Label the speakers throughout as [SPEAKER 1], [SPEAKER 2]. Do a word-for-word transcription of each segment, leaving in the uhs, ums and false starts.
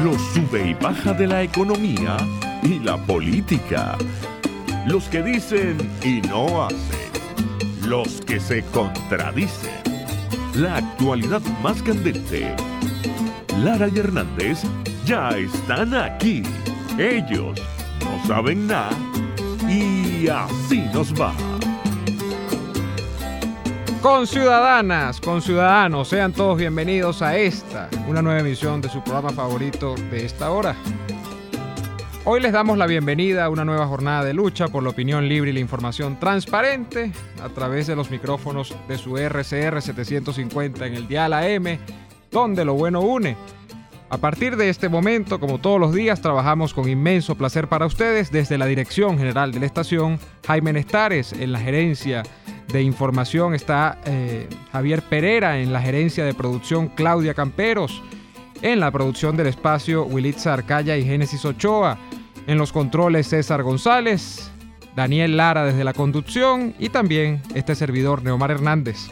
[SPEAKER 1] Los sube y baja de la economía y la política. Los que dicen y no hacen. Los que se contradicen. La actualidad más candente. Lara y Hernández ya están aquí. Ellos no saben nada y así nos va.
[SPEAKER 2] Conciudadanas, conciudadanos, sean todos bienvenidos a esta, una nueva emisión de su programa favorito de esta hora. Hoy les damos la bienvenida a una nueva jornada de lucha por la opinión libre y la información transparente a través de los micrófonos de su R C R setecientos cincuenta en el dial A M, donde lo bueno une. A partir de este momento, como todos los días, trabajamos con inmenso placer para ustedes desde la dirección general de la estación, Jaime Nestares en la gerencia de información, está eh, Javier Pereira en la gerencia de producción, Claudia Camperos, en la producción del espacio, Wilitza Arcaya y Génesis Ochoa, en los controles César González, Daniel Lara desde la conducción y también este servidor Neomar Hernández.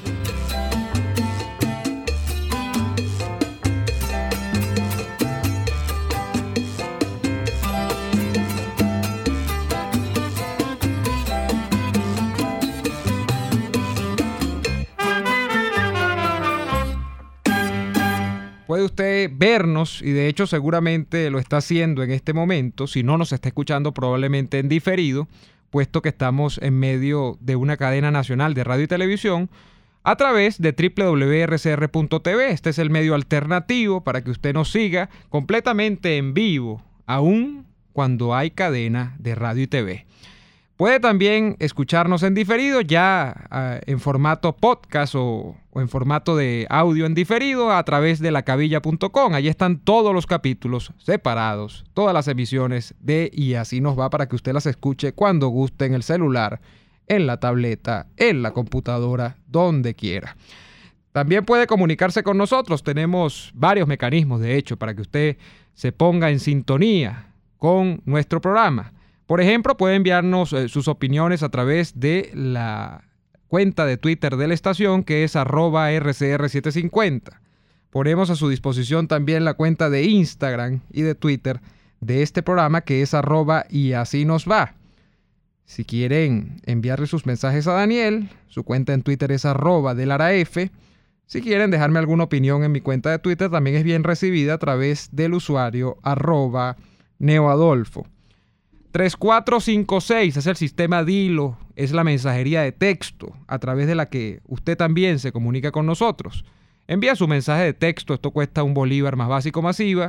[SPEAKER 2] Puede usted vernos, y de hecho seguramente lo está haciendo en este momento, si no nos está escuchando probablemente en diferido, puesto que estamos en medio de una cadena nacional de radio y televisión, a través de doble u doble u doble u punto r c r punto t v. Este es el medio alternativo para que usted nos siga completamente en vivo, aun cuando hay cadena de radio y T V. Puede también escucharnos en diferido, ya uh, en formato podcast o, o en formato de audio en diferido a través de la cabilla punto com. Allí están todos los capítulos separados, todas las emisiones de Y Así Nos Va, para que usted las escuche cuando guste en el celular, en la tableta, en la computadora, donde quiera. También puede comunicarse con nosotros. Tenemos varios mecanismos, de hecho, para que usted se ponga en sintonía con nuestro programa. Por ejemplo, puede enviarnos eh, sus opiniones a través de la cuenta de Twitter de la estación, que es arroba R C R setecientos cincuenta. Ponemos a su disposición también la cuenta de Instagram y de Twitter de este programa, que es arroba Y Así Nos Va. Si quieren enviarle sus mensajes a Daniel, su cuenta en Twitter es arroba delaraf. Si quieren dejarme alguna opinión en mi cuenta de Twitter, también es bien recibida a través del usuario arroba neoadolfo. tres cuatro cinco seis es el sistema Dilo, es la mensajería de texto a través de la que usted también se comunica con nosotros. Envía su mensaje de texto, esto cuesta un bolívar más básico masiva,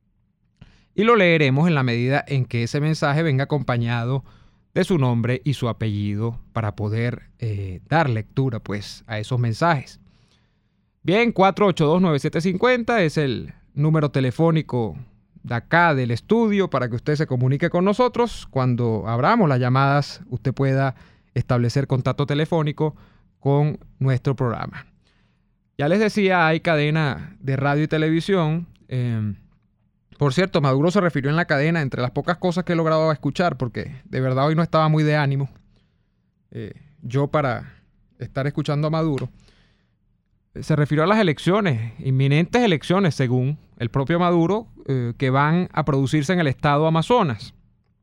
[SPEAKER 2] y lo leeremos en la medida en que ese mensaje venga acompañado de su nombre y su apellido para poder eh, dar lectura pues a esos mensajes. Bien, cuatro ocho dos nueve siete cinco cero es el número telefónico de acá del estudio para que usted se comunique con nosotros. Cuando abramos las llamadas, usted pueda establecer contacto telefónico con nuestro programa. Ya les decía, hay cadena de radio y televisión. Eh, por cierto, Maduro se refirió en la cadena, entre las pocas cosas que he logrado escuchar, porque de verdad hoy no estaba muy de ánimo eh, yo para estar escuchando a Maduro. Se refirió a las elecciones, inminentes elecciones, según el propio Maduro, eh, que van a producirse en el estado Amazonas,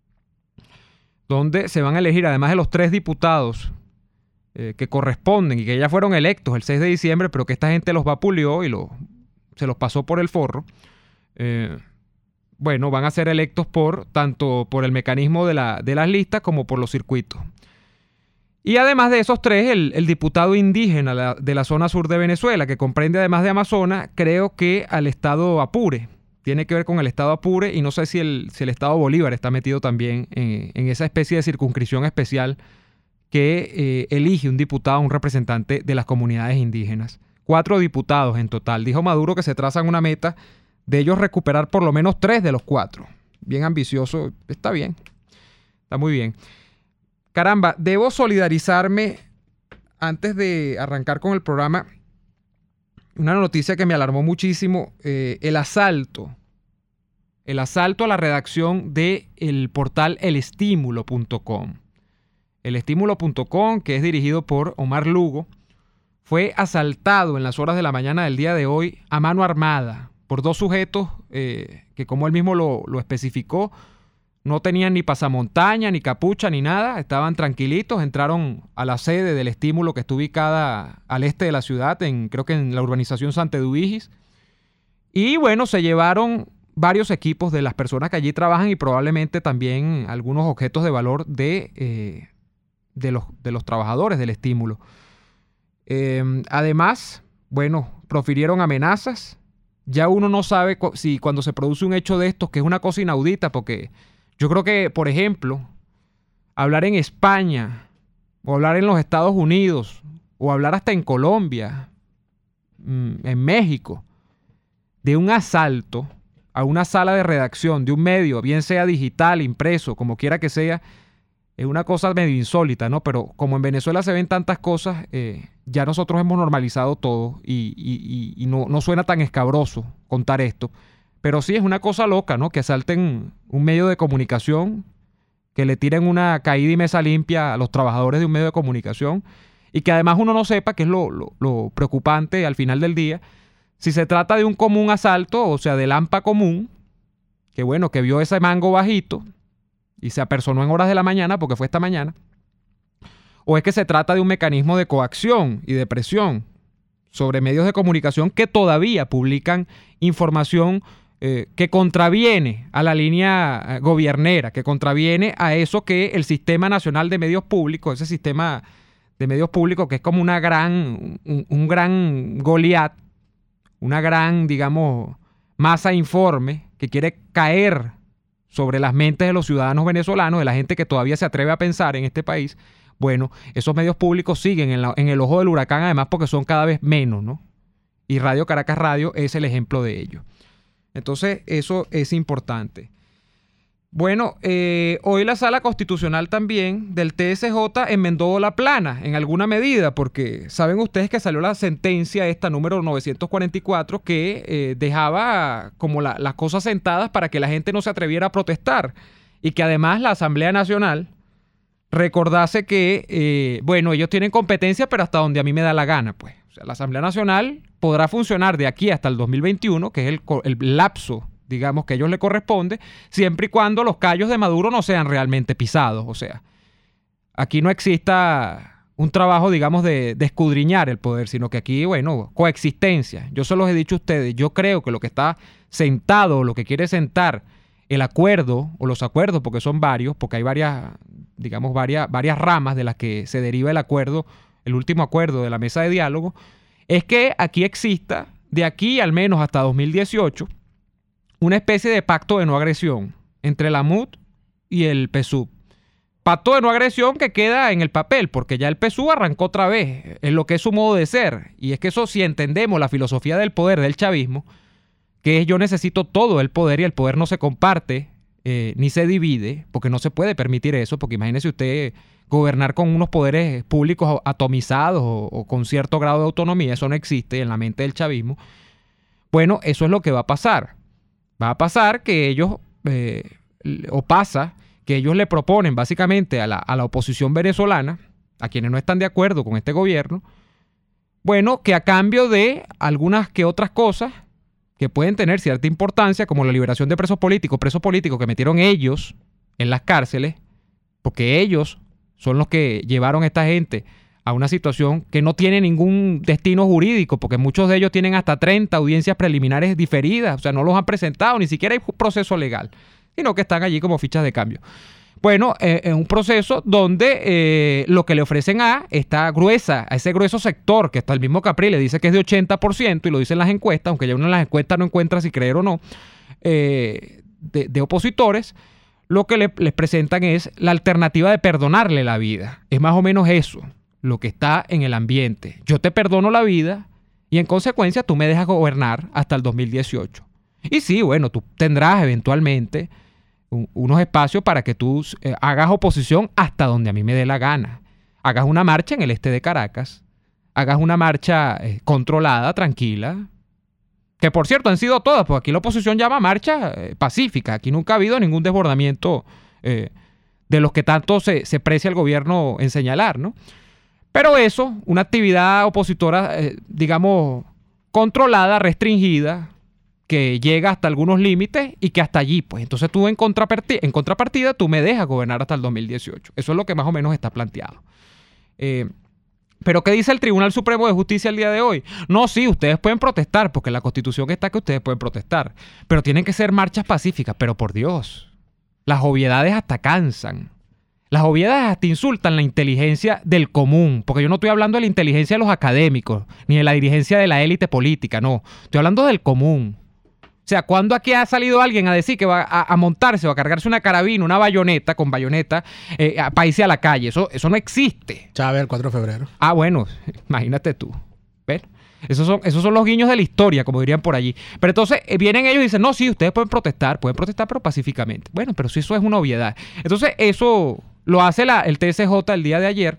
[SPEAKER 2] donde se van a elegir, además de los tres diputados eh, que corresponden y que ya fueron electos el seis de diciembre, pero que esta gente los vapuleó y lo, se los pasó por el forro. Eh, bueno, van a ser electos por tanto por el mecanismo de, la, de las listas como por los circuitos. Y además de esos tres, el, el diputado indígena la, de la zona sur de Venezuela, que comprende además de Amazonas, creo que al estado Apure, tiene que ver con el estado Apure, y no sé si el, si el estado Bolívar está metido también en, en esa especie de circunscripción especial que eh, elige un diputado, un representante de las comunidades indígenas. Cuatro diputados en total. Dijo Maduro que se trazan una meta de ellos recuperar por lo menos tres de los cuatro. Bien ambicioso, está bien, está muy bien. Caramba, debo solidarizarme antes de arrancar con el programa. Una noticia que me alarmó muchísimo, eh, el asalto, el asalto a la redacción del portal el estímulo punto com. el estímulo punto com, que es dirigido por Omar Lugo, fue asaltado en las horas de la mañana del día de hoy a mano armada por dos sujetos eh, que, como él mismo lo, lo especificó, no tenían ni pasamontaña, ni capucha, ni nada. Estaban tranquilitos, entraron a la sede del estímulo que está ubicada al este de la ciudad, en, creo que en la urbanización Santa Eduvigis. Y bueno, se llevaron varios equipos de las personas que allí trabajan y probablemente también algunos objetos de valor de, eh, de, los, de los trabajadores del estímulo. Eh, además, bueno, profirieron amenazas. Ya uno no sabe cu- si cuando se produce un hecho de estos, que es una cosa inaudita, porque yo creo que, por ejemplo, hablar en España, o hablar en los Estados Unidos, o hablar hasta en Colombia, en México, de un asalto a una sala de redacción de un medio, bien sea digital, impreso, como quiera que sea, es una cosa medio insólita, ¿no? Pero como en Venezuela se ven tantas cosas, eh, ya nosotros hemos normalizado todo y, y, y no, no suena tan escabroso contar esto. Pero sí es una cosa loca, ¿no? Que asalten un medio de comunicación, que le tiren una caída y mesa limpia a los trabajadores de un medio de comunicación y que además uno no sepa, que es lo, lo, lo preocupante al final del día, si se trata de un común asalto, o sea, del AMPA común, que bueno, que vio ese mango bajito y se apersonó en horas de la mañana, porque fue esta mañana, o es que se trata de un mecanismo de coacción y de presión sobre medios de comunicación que todavía publican información eh, que contraviene a la línea eh, gobiernera, que contraviene a eso que el Sistema Nacional de Medios Públicos, ese sistema de medios públicos que es como una gran, un, un gran Goliat, una gran, digamos, masa informe que quiere caer sobre las mentes de los ciudadanos venezolanos, de la gente que todavía se atreve a pensar en este país. Bueno, esos medios públicos siguen en, la, en el ojo del huracán, además porque son cada vez menos, ¿no? Y Radio Caracas Radio es el ejemplo de ello. Entonces, eso es importante. Bueno, eh, hoy la Sala Constitucional también del T S J enmendó la plana en alguna medida, porque saben ustedes que salió la sentencia esta número novecientos cuarenta y cuatro que eh, dejaba como la, las cosas sentadas para que la gente no se atreviera a protestar y que además la Asamblea Nacional recordase que, eh, bueno, ellos tienen competencia, pero hasta donde a mí me da la gana, pues. O sea, la Asamblea Nacional podrá funcionar de aquí hasta el dos mil veintiuno, que es el, el lapso, digamos, que a ellos le corresponde, siempre y cuando los callos de Maduro no sean realmente pisados. O sea, aquí no exista un trabajo, digamos, de, de escudriñar el poder, sino que aquí, bueno, coexistencia. Yo se los he dicho a ustedes, yo creo que lo que está sentado, lo que quiere sentar el acuerdo, o los acuerdos, porque son varios, porque hay varias, digamos, varias, varias ramas de las que se deriva el acuerdo, el último acuerdo de la mesa de diálogo, es que aquí exista, de aquí al menos hasta dos mil dieciocho, una especie de pacto de no agresión entre la M U D y el P S U V. Pacto de no agresión que queda en el papel, porque ya el P S U V arrancó otra vez en lo que es su modo de ser. Y es que eso, si entendemos la filosofía del poder del chavismo, que es yo necesito todo el poder y el poder no se comparte eh, ni se divide, porque no se puede permitir eso, porque imagínese usted gobernar con unos poderes públicos atomizados o, o con cierto grado de autonomía, eso no existe en la mente del chavismo. Bueno, eso es lo que va a pasar. Va a pasar que ellos, eh, o pasa, que ellos le proponen básicamente a la, a la oposición venezolana, a quienes no están de acuerdo con este gobierno, bueno, que a cambio de algunas que otras cosas que pueden tener cierta importancia, como la liberación de presos políticos, presos políticos que metieron ellos en las cárceles, porque ellos son los que llevaron a esta gente a una situación que no tiene ningún destino jurídico, porque muchos de ellos tienen hasta treinta audiencias preliminares diferidas, o sea, no los han presentado, ni siquiera hay proceso legal, sino que están allí como fichas de cambio. Bueno, es eh, un proceso donde eh, lo que le ofrecen a esta gruesa, a ese grueso sector, que hasta el mismo Capriles dice que es de ochenta por ciento, y lo dicen las encuestas, aunque ya uno en las encuestas no encuentra si creer o no, eh, de, de opositores, lo que le, les presentan es la alternativa de perdonarle la vida. Es más o menos eso lo que está en el ambiente. Yo te perdono la vida y en consecuencia tú me dejas gobernar hasta el dos mil dieciocho. Y sí, bueno, tú tendrás eventualmente un, unos espacios para que tú eh, hagas oposición hasta donde a mí me dé la gana. Hagas una marcha en el este de Caracas, hagas una marcha eh, controlada, tranquila, que por cierto han sido todas, porque aquí la oposición llama marcha eh, pacífica. Aquí nunca ha habido ningún desbordamiento eh, de los que tanto se, se precia el gobierno en señalar, ¿no? Pero eso, una actividad opositora, eh, digamos, controlada, restringida, que llega hasta algunos límites y que hasta allí, pues entonces tú en contrapartida, en contrapartida tú me dejas gobernar hasta el dos mil dieciocho. Eso es lo que más o menos está planteado. Eh, Pero ¿qué dice el Tribunal Supremo de Justicia el día de hoy? No, sí, ustedes pueden protestar, porque la Constitución está que ustedes pueden protestar, pero tienen que ser marchas pacíficas. Pero por Dios, las obviedades hasta cansan. Las obviedades hasta insultan la inteligencia del común, porque yo no estoy hablando de la inteligencia de los académicos, ni de la dirigencia de la élite política, no. Estoy hablando del común. O sea, ¿cuándo aquí ha salido alguien a decir que va a, a montarse o a cargarse una carabina, una bayoneta, con bayoneta, eh, para irse a la calle? Eso, eso no existe.
[SPEAKER 3] Chávez, el cuatro de febrero.
[SPEAKER 2] Ah, bueno, imagínate tú. ¿Ves? Esos son, esos son los guiños de la historia, como dirían por allí. Pero entonces eh, vienen ellos y dicen, no, sí, ustedes pueden protestar, pueden protestar, pero pacíficamente. Bueno, pero si eso es una obviedad. Entonces, eso lo hace la, el T S J el día de ayer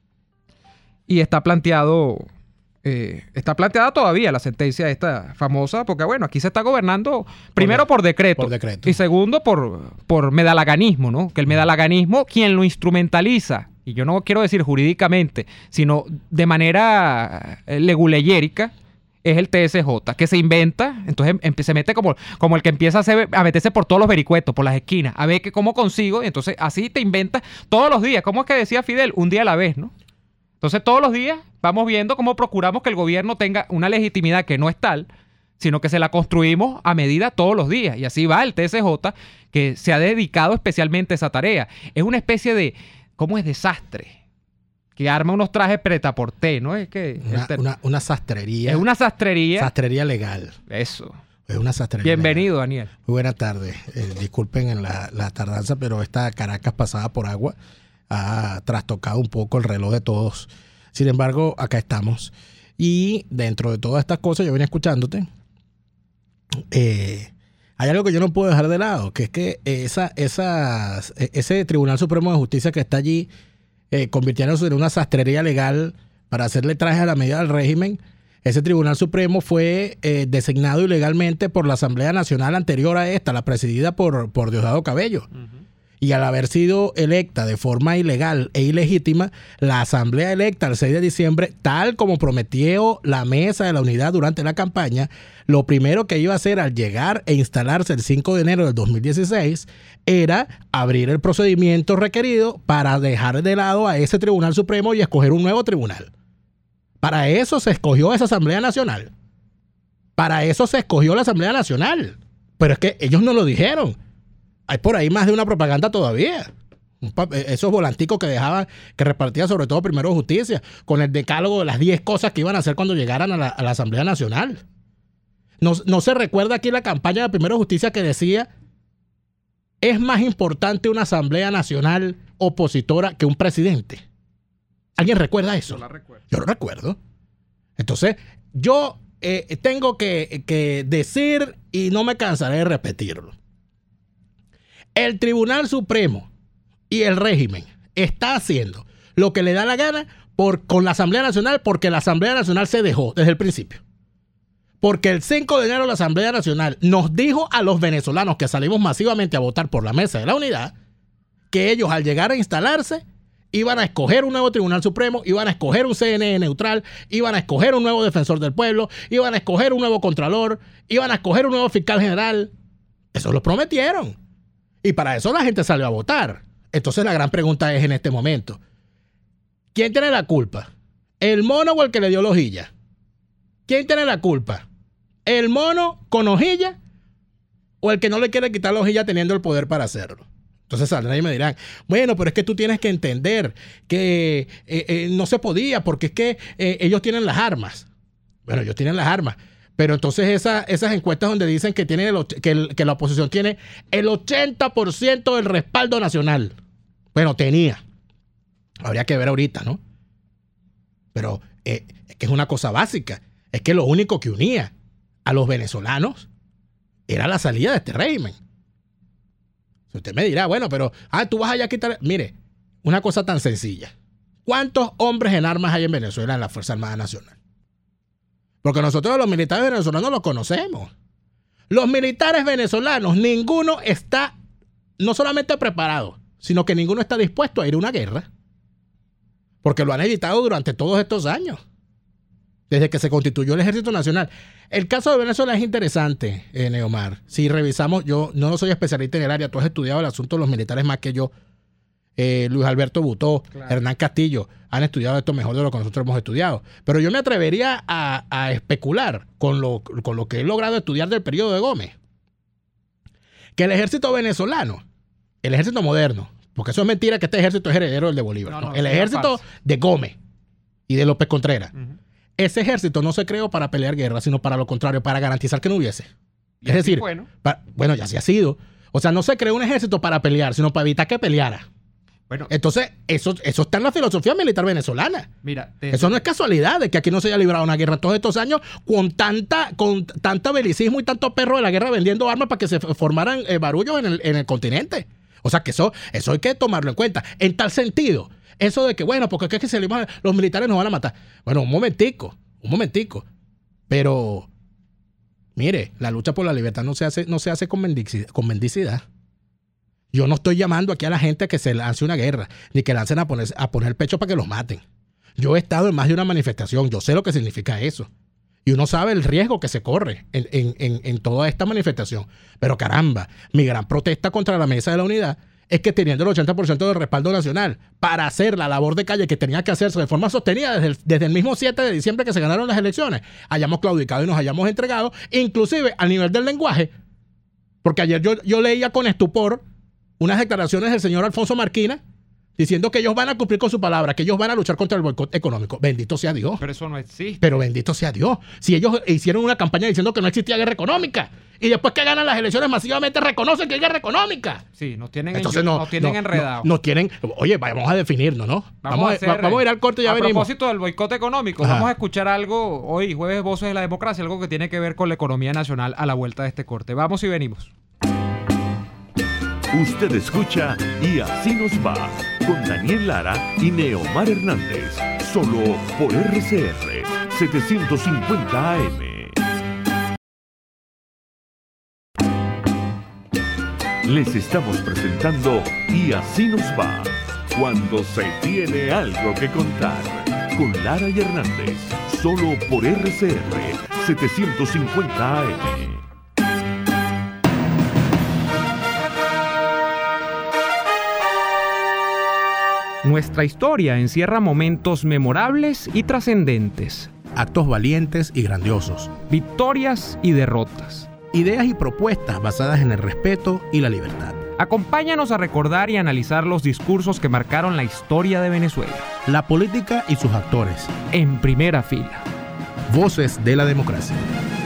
[SPEAKER 2] y está planteado... Eh, está planteada todavía la sentencia esta famosa, porque bueno, aquí se está gobernando primero por, de, por, decreto,
[SPEAKER 3] por decreto
[SPEAKER 2] y segundo por, por medalaganismo, ¿no? Que el medalaganismo, quien lo instrumentaliza, y yo no quiero decir jurídicamente, sino de manera leguleyérica, es el T S J, que se inventa, entonces em, se mete como, como el que empieza a, hacer, a meterse por todos los vericuetos, por las esquinas, a ver que cómo consigo, y entonces así te inventas todos los días. ¿Cómo es que decía Fidel? Un día a la vez, ¿no? Entonces todos los días vamos viendo cómo procuramos que el gobierno tenga una legitimidad que no es tal, sino que se la construimos a medida todos los días. Y así va el T S J, que se ha dedicado especialmente a esa tarea. Es una especie de, ¿cómo es? Desastre. Que arma unos trajes pretaporté, ¿no? Es que
[SPEAKER 3] una,
[SPEAKER 2] ter...
[SPEAKER 3] una, una sastrería.
[SPEAKER 2] Es una sastrería.
[SPEAKER 3] Sastrería legal.
[SPEAKER 2] Eso.
[SPEAKER 3] Es una sastrería
[SPEAKER 2] Bienvenido,
[SPEAKER 3] legal.
[SPEAKER 2] Daniel.
[SPEAKER 3] Muy buenas tardes. Eh, disculpen en la, la tardanza, pero esta Caracas pasada por agua ha trastocado un poco el reloj de todos. Sin embargo, acá estamos. Y dentro de todas estas cosas, yo venía escuchándote. Eh, hay algo que yo no puedo dejar de lado, que es que esa, esa, ese Tribunal Supremo de Justicia que está allí, eh, convirtiéndose en una sastrería legal para hacerle traje a la medida del régimen, ese Tribunal Supremo fue eh, designado ilegalmente por la Asamblea Nacional anterior a esta, la presidida por, por Diosdado Cabello. Uh-huh. Y al haber sido electa de forma ilegal e ilegítima, la Asamblea electa el seis de diciembre, tal como prometió la Mesa de la Unidad durante la campaña, lo primero que iba a hacer al llegar e instalarse el cinco de enero del dos mil dieciséis era abrir el procedimiento requerido para dejar de lado a ese Tribunal Supremo y escoger un nuevo tribunal. Para eso se escogió esa Asamblea Nacional. Para eso se escogió la Asamblea Nacional. Pero es que ellos no lo dijeron. Hay por ahí más de una propaganda todavía. Esos volanticos que dejaban, que repartía sobre todo Primero de Justicia, con el decálogo de las diez cosas que iban a hacer cuando llegaran a la, a la Asamblea Nacional. No, no se recuerda aquí la campaña de Primero de Justicia que decía: es más importante una Asamblea Nacional opositora que un presidente. ¿Alguien recuerda eso?
[SPEAKER 2] Yo la recuerdo.
[SPEAKER 3] Yo lo recuerdo. Entonces, yo eh, tengo que, que decir, y no me cansaré de repetirlo. El Tribunal Supremo y el régimen está haciendo lo que le da la gana por, con la Asamblea Nacional, porque la Asamblea Nacional se dejó desde el principio. Porque el cinco de enero la Asamblea Nacional nos dijo a los venezolanos que salimos masivamente a votar por la Mesa de la Unidad que ellos, al llegar a instalarse, iban a escoger un nuevo Tribunal Supremo, iban a escoger un C N E neutral, iban a escoger un nuevo Defensor del Pueblo, iban a escoger un nuevo Contralor, iban a escoger un nuevo Fiscal General. Eso lo prometieron. Y para eso la gente salió a votar. Entonces la gran pregunta es en este momento: ¿quién tiene la culpa? ¿El mono o el que le dio la hojilla? ¿Quién tiene la culpa? ¿El mono con hojilla o el que no le quiere quitar la hojilla teniendo el poder para hacerlo? Entonces saldrán y me dirán: bueno, pero es que tú tienes que entender que eh, eh, no se podía porque es que eh, ellos tienen las armas. Bueno, ellos tienen las armas. Pero entonces esa, esas encuestas donde dicen que, tiene el, que, el, que la oposición tiene el ochenta por ciento del respaldo nacional. Bueno, tenía. Habría que ver ahorita, ¿no? Pero eh, es que es una cosa básica. Es que lo único que unía a los venezolanos era la salida de este régimen. Si usted me dirá, bueno, pero ah, tú vas allá a quitar... Mire, una cosa tan sencilla. ¿Cuántos hombres en armas hay en Venezuela en la Fuerza Armada Nacional? Porque nosotros los militares venezolanos los conocemos. Los militares venezolanos, ninguno está no solamente preparado, sino que ninguno está dispuesto a ir a una guerra. Porque lo han evitado durante todos estos años. desde que se constituyó el Ejército Nacional. El caso de Venezuela es interesante, eh, Neomar. Si revisamos, yo no soy especialista en el área, tú has estudiado el asunto de los militares más que yo. Eh, Luis Alberto Butó, claro. Hernán Castillo, han estudiado esto mejor de lo que nosotros hemos estudiado. Pero yo me atrevería a, a especular con lo, con lo que he logrado estudiar del periodo de Gómez. Que el ejército venezolano, el ejército moderno, porque eso es mentira que este ejército es heredero del de Bolívar. No, no, no, el ejército de Gómez y de López Contreras. Uh-huh. Ese ejército no se creó para pelear guerra, sino para lo contrario, para garantizar que no hubiese. Es decir, bueno, para, bueno, ya se ha sido. O sea, no se creó un ejército para pelear, sino para evitar que peleara. Bueno, entonces, eso, eso está en la filosofía militar venezolana. Mira, desde... eso no es casualidad de que aquí no se haya librado una guerra todos estos años con tanta, con tanta belicismo y tanto perro de la guerra vendiendo armas para que se formaran eh, barullos en el, en el continente. O sea, que eso, eso hay que tomarlo en cuenta. En tal sentido, eso de que, bueno, porque es que se liman, los militares nos van a matar. Bueno, un momentico, un momentico. Pero, mire, la lucha por la libertad no se hace, no se hace con mendicidad. Con mendicidad. Yo no estoy llamando aquí a la gente a que se lance una guerra, ni que lancen a poner, a poner el pecho para que los maten. Yo he estado en más de una manifestación, yo sé lo que significa eso. Y uno sabe el riesgo que se corre en, en, en, en toda esta manifestación. Pero caramba, mi gran protesta contra la Mesa de la Unidad es que teniendo el ochenta por ciento del respaldo nacional para hacer la labor de calle que tenía que hacerse de forma sostenida desde el, desde el mismo siete de diciembre que se ganaron las elecciones, hayamos claudicado y nos hayamos entregado, inclusive a nivel del lenguaje, porque ayer yo, yo leía con estupor unas declaraciones del señor Alfonso Marquina diciendo que ellos van a cumplir con su palabra, que ellos van a luchar contra el boicot económico. Bendito sea Dios.
[SPEAKER 2] Pero eso no existe.
[SPEAKER 3] Pero bendito sea Dios. Si ellos hicieron una campaña diciendo que no existía guerra económica y después que ganan las elecciones masivamente reconocen que hay guerra económica.
[SPEAKER 2] Sí, nos tienen,
[SPEAKER 3] Entonces,
[SPEAKER 2] en,
[SPEAKER 3] no,
[SPEAKER 2] nos tienen
[SPEAKER 3] no,
[SPEAKER 2] enredados.
[SPEAKER 3] No, nos tienen, oye, vamos a definirnos, ¿no?
[SPEAKER 2] Vamos,
[SPEAKER 3] vamos,
[SPEAKER 2] a, hacer,
[SPEAKER 3] a, vamos a ir al corte y ya
[SPEAKER 2] a
[SPEAKER 3] venimos.
[SPEAKER 2] A propósito del boicot económico, Ajá. vamos a escuchar algo hoy, jueves Voces de la Democracia, algo que tiene que ver con la economía nacional a la vuelta de este corte. Vamos y venimos.
[SPEAKER 1] Usted escucha Y Así Nos Va, con Daniel Lara y Neomar Hernández, solo por R C R setecientos cincuenta A M. Les estamos presentando Y Así Nos Va, cuando se tiene algo que contar, con Lara y Hernández, solo por R C R setecientos cincuenta A M.
[SPEAKER 2] Nuestra historia encierra momentos memorables y trascendentes.
[SPEAKER 3] Actos valientes y grandiosos.
[SPEAKER 2] Victorias y derrotas.
[SPEAKER 3] Ideas y propuestas basadas en el respeto y la libertad.
[SPEAKER 2] Acompáñanos a recordar y analizar los discursos que marcaron la historia de Venezuela.
[SPEAKER 3] La política y sus actores.
[SPEAKER 2] En primera fila.
[SPEAKER 3] Voces de la Democracia.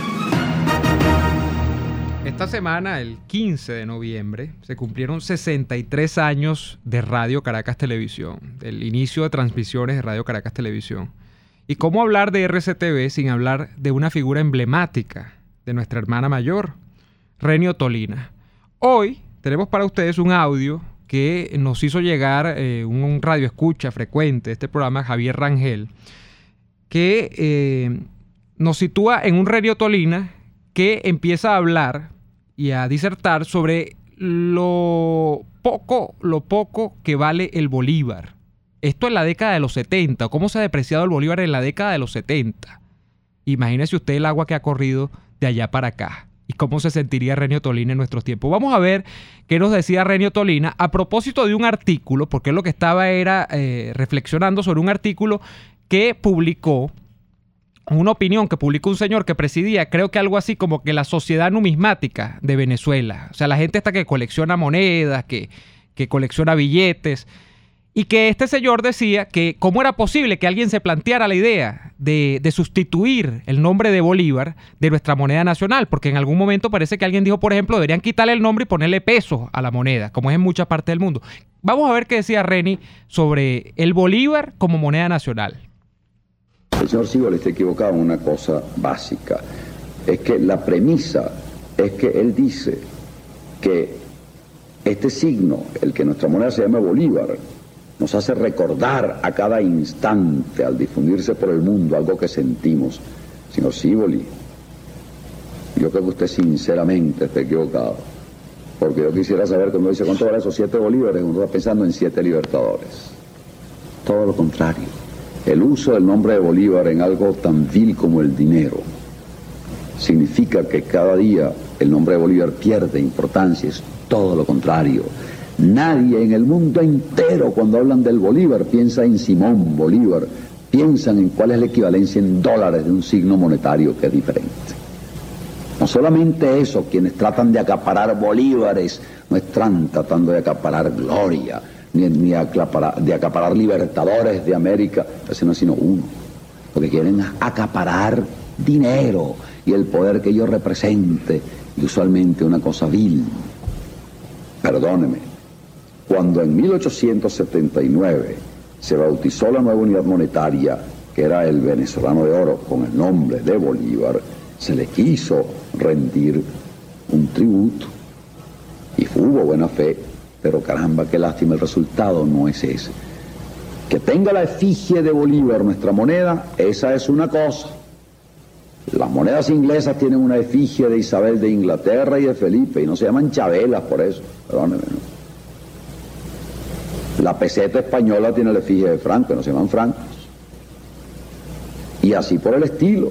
[SPEAKER 2] Esta semana, el quince de noviembre, se cumplieron sesenta y tres años de Radio Caracas Televisión, del inicio de transmisiones de Radio Caracas Televisión. ¿Y cómo hablar de R C T V sin hablar de una figura emblemática de nuestra hermana mayor, Renio Tolina? Hoy tenemos para ustedes un audio que nos hizo llegar eh, un, un radioescucha frecuente de este programa, Javier Rangel, que eh, nos sitúa en un Renio Tolina que empieza a hablar y a disertar sobre lo poco, lo poco que vale el Bolívar. Esto en la década de los setenta, cómo se ha depreciado el Bolívar en la década de los setenta. Imagínese usted el agua que ha corrido de allá para acá y cómo se sentiría Renio Tolina en nuestros tiempos. Vamos a ver qué nos decía Renio Tolina a propósito de un artículo, porque él lo que estaba era eh, reflexionando sobre un artículo que publicó, una opinión que publicó un señor que presidía, creo que algo así como que la Sociedad Numismática de Venezuela. O sea, la gente esta que colecciona monedas, que, que colecciona billetes. Y que este señor decía que cómo era posible que alguien se planteara la idea de, de sustituir el nombre de Bolívar de nuestra moneda nacional. Porque en algún momento parece que alguien dijo, por ejemplo, deberían quitarle el nombre y ponerle pesos a la moneda, como es en muchas partes del mundo. Vamos a ver qué decía Reni sobre el Bolívar como moneda nacional.
[SPEAKER 4] El señor Sibol está equivocado en una cosa básica. Es que la premisa es que él dice que este signo, el que nuestra moneda se llama Bolívar, nos hace recordar a cada instante, al difundirse por el mundo, algo que sentimos. Señor Siboli, yo creo que usted sinceramente está equivocado. Porque yo quisiera saber, cuando dice cuánto vale esos siete bolívares, uno está pensando en siete libertadores. Todo lo contrario. El uso del nombre de Bolívar en algo tan vil como el dinero significa que cada día el nombre de Bolívar pierde importancia, es todo lo contrario. Nadie en el mundo entero cuando hablan del Bolívar piensa en Simón Bolívar, piensan en cuál es la equivalencia en dólares de un signo monetario que es diferente. No solamente eso, quienes tratan de acaparar bolívares no están tratando de acaparar gloria, ni, ni acaparar, de acaparar libertadores de América, ese no es sino uno. Lo que quieren es acaparar dinero y el poder que ello represente, y usualmente una cosa vil. Perdóneme, cuando en mil ochocientos setenta y nueve se bautizó la nueva unidad monetaria, que era el venezolano de oro, con el nombre de Bolívar, se le quiso rendir un tributo, y hubo buena fe, pero caramba, qué lástima, el resultado no es ese. Que tenga la efigie de Bolívar nuestra moneda, esa es una cosa. Las monedas inglesas tienen una efigie de Isabel de Inglaterra y de Felipe, y no se llaman chabelas por eso, perdónenme, ¿no? La peseta española tiene la efigie de Franco, no se llaman francos. Y así por el estilo.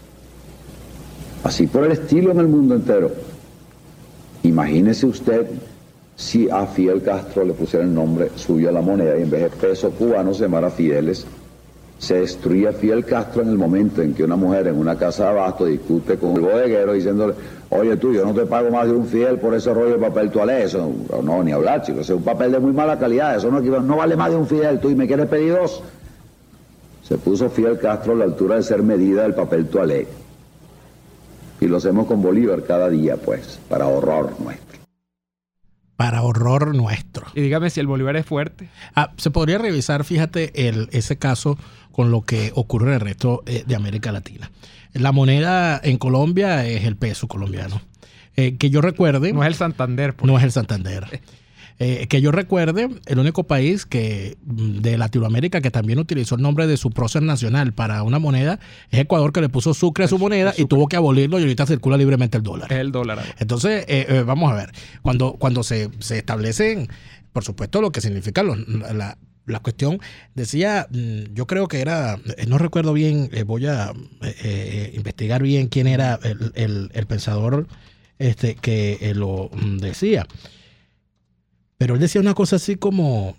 [SPEAKER 4] Así por el estilo en el mundo entero. Imagínese usted si a Fidel Castro le pusiera el nombre suyo a la moneda y en vez de peso cubano se llamara Fideles. Se destruía Fidel Castro en el momento en que una mujer en una casa de abasto discute con el bodeguero diciéndole: oye tú, yo no te pago más de un Fidel por ese rollo de papel toalé, eso no, ni hablar, chicos, eso es un papel de muy mala calidad, eso no, no vale más de un Fidel, tú y me quieres pedir dos. Se puso Fidel Castro a la altura de ser medida del papel toalé. Y lo hacemos con Bolívar cada día, pues, para horror nuestro.
[SPEAKER 3] Para horror nuestro.
[SPEAKER 2] Y dígame si el Bolívar es fuerte.
[SPEAKER 3] Ah, se podría revisar, fíjate, el, ese caso con lo que ocurre en el resto eh, de América Latina. La moneda en Colombia es el peso colombiano. Eh, que yo recuerde...
[SPEAKER 2] No es el Santander. Por
[SPEAKER 3] no es el Santander. Eh, que yo recuerde, el único país que de Latinoamérica que también utilizó el nombre de su prócer nacional para una moneda es Ecuador, que le puso Sucre a su moneda y tuvo que abolirlo y ahorita circula libremente el dólar.
[SPEAKER 2] Es el dólar.
[SPEAKER 3] Entonces, eh, eh, vamos a ver, cuando, cuando se, se establecen, por supuesto, lo que significa los, la, la cuestión, decía, yo creo que era, no recuerdo bien, eh, voy a eh, eh, investigar bien quién era el, el, el pensador este, que eh, lo decía. Pero él decía una cosa así como,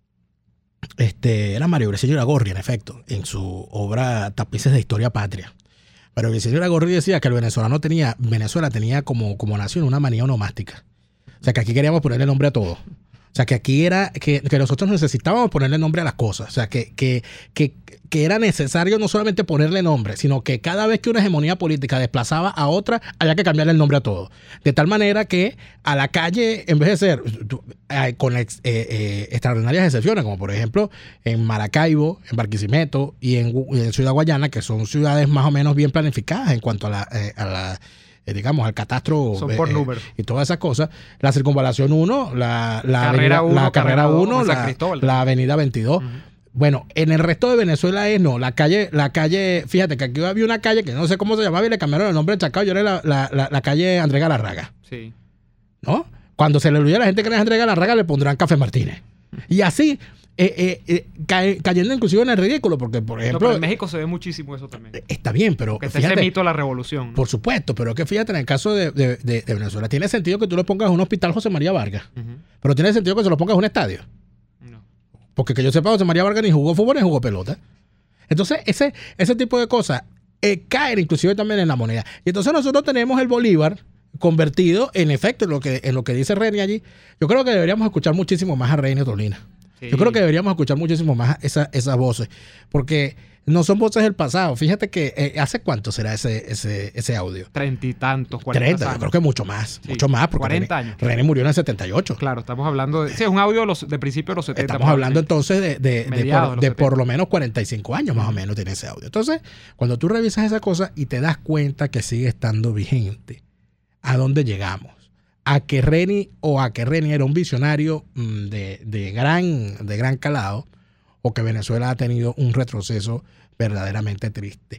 [SPEAKER 3] este, era Mario Grecelio Iragorri, en efecto, en su obra Tapices de Historia Patria. Mario Grecelio Iragorri decía que el venezolano tenía, Venezuela tenía como, como nación una manía onomástica. O sea, que aquí queríamos ponerle nombre a todo. O sea, que aquí era, que, que nosotros necesitábamos ponerle nombre a las cosas. O sea, que, que, que, que era necesario no solamente ponerle nombre, sino que cada vez que una hegemonía política desplazaba a otra, había que cambiarle el nombre a todo. De tal manera que a la calle, en vez de ser eh, con ex, eh, eh, extraordinarias excepciones, como por ejemplo en Maracaibo, en Barquisimeto y en, en Ciudad Guayana, que son ciudades más o menos bien planificadas en cuanto a la... Eh, a la Eh, digamos, al catastro
[SPEAKER 2] Son por
[SPEAKER 3] eh,
[SPEAKER 2] números.
[SPEAKER 3] y todas esas cosas. La circunvalación uno, la, la
[SPEAKER 2] carrera
[SPEAKER 3] avenida,
[SPEAKER 2] uno,
[SPEAKER 3] la carrera uno,
[SPEAKER 2] San
[SPEAKER 3] la,
[SPEAKER 2] Cristóbal.
[SPEAKER 3] la avenida veintidós. Uh-huh. Bueno, en el resto de Venezuela es no, la calle, la calle, fíjate que aquí había una calle que no sé cómo se llamaba y le cambiaron el nombre de Chacao, yo era la, la, la, la calle Andrés Galarraga.
[SPEAKER 2] Sí.
[SPEAKER 3] ¿No? Cuando se le olvida a la gente que no es Andrés Galarraga, le pondrán Café Martínez. Y así, eh, eh, eh, cae, cayendo inclusive en el ridículo, porque por ejemplo...
[SPEAKER 2] No, pero en México se ve muchísimo eso también.
[SPEAKER 3] Está bien, pero...
[SPEAKER 2] Que
[SPEAKER 3] fíjate,
[SPEAKER 2] ese mito de la revolución, ¿no?
[SPEAKER 3] Por supuesto, pero es que fíjate, en el caso de, de, de, de Venezuela, tiene sentido que tú le pongas un hospital José María Vargas, uh-huh. pero tiene sentido que se lo pongas un estadio. No. Porque que yo sepa, José María Vargas ni jugó fútbol ni jugó pelota. Entonces, ese, ese tipo de cosas eh, caen inclusive también en la moneda. Y entonces nosotros tenemos el Bolívar convertido, en efecto, en lo que, en lo que dice Reni allí. Yo creo que deberíamos escuchar muchísimo más a Reni Ottolina. Sí. Yo creo que deberíamos escuchar muchísimo más esa, esas voces, porque no son voces del pasado. Fíjate que eh, ¿hace cuánto será ese, ese, ese audio?
[SPEAKER 2] Treinta y tantos, cuarenta
[SPEAKER 3] Treinta,
[SPEAKER 2] años.
[SPEAKER 3] Yo creo que mucho más, sí, mucho más. Porque
[SPEAKER 2] cuarenta
[SPEAKER 3] René,
[SPEAKER 2] años.
[SPEAKER 3] René murió en el setenta y ocho.
[SPEAKER 2] Claro, estamos hablando de... Sí, es un audio de, los, de principio de los setenta.
[SPEAKER 3] Estamos hablando entonces de, de, de, por, de, de por lo menos cuarenta y cinco años más o menos tiene ese audio. Entonces, cuando tú revisas esa cosa y te das cuenta que sigue estando vigente, ¿a dónde llegamos? A que Reni o a que Reni era un visionario mmm, de, de, gran, de gran calado, o que Venezuela ha tenido un retroceso verdaderamente triste.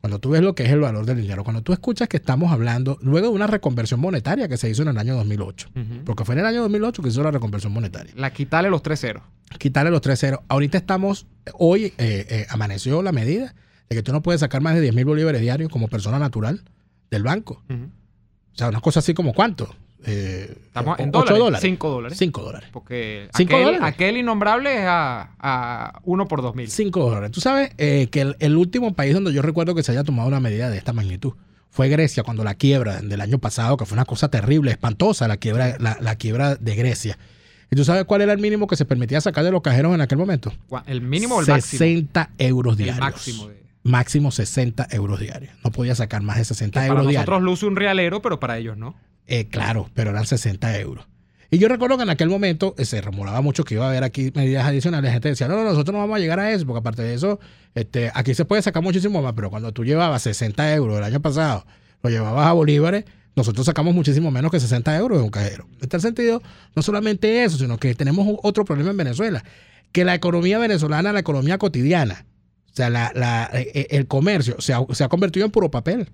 [SPEAKER 3] Cuando tú ves lo que es el valor del dinero, cuando tú escuchas que estamos hablando, luego de una reconversión monetaria que se hizo en el año dos mil ocho, uh-huh. porque fue en el año dos mil ocho que se hizo la reconversión monetaria.
[SPEAKER 2] La quitarle los tres ceros.
[SPEAKER 3] Quitarle los tres ceros. Ahorita estamos, hoy eh, eh, amaneció la medida de que tú no puedes sacar más de diez mil bolívares diarios como persona natural del banco. Uh-huh. O sea, una cosa así como ¿cuánto? Eh,
[SPEAKER 2] Estamos en dólares, dólares. cinco dólares.
[SPEAKER 3] cinco dólares.
[SPEAKER 2] Porque
[SPEAKER 3] ¿cinco
[SPEAKER 2] aquel,
[SPEAKER 3] dólares?
[SPEAKER 2] aquel innombrable es a, a uno por dos mil.
[SPEAKER 3] cinco dólares. Tú sabes eh, que el, el último país donde yo recuerdo que se haya tomado una medida de esta magnitud fue Grecia, cuando la quiebra del año pasado, que fue una cosa terrible, espantosa, la quiebra, la, la quiebra de Grecia. ¿Y tú sabes cuál era el mínimo que se permitía sacar de los cajeros en aquel momento?
[SPEAKER 2] ¿El mínimo o el máximo?
[SPEAKER 3] sesenta euros diarios.
[SPEAKER 2] El máximo de...
[SPEAKER 3] Máximo sesenta euros diarios. No podía sacar más de sesenta
[SPEAKER 2] que
[SPEAKER 3] euros
[SPEAKER 2] para
[SPEAKER 3] diarios.
[SPEAKER 2] Nosotros luce un realero, pero para ellos no.
[SPEAKER 3] Eh, claro, pero eran sesenta euros. Y yo recuerdo que en aquel momento eh, se rumoraba mucho que iba a haber aquí medidas adicionales. La gente decía, no, no, nosotros no vamos a llegar a eso, porque aparte de eso, este, aquí se puede sacar muchísimo más, pero cuando tú llevabas sesenta euros el año pasado, lo llevabas a bolívares, nosotros sacamos muchísimo menos que sesenta euros de un cajero. En tal sentido, no solamente eso, sino que tenemos otro problema en Venezuela, que la economía venezolana, la economía cotidiana, o sea, la, la, el comercio se ha, se ha convertido en puro papel.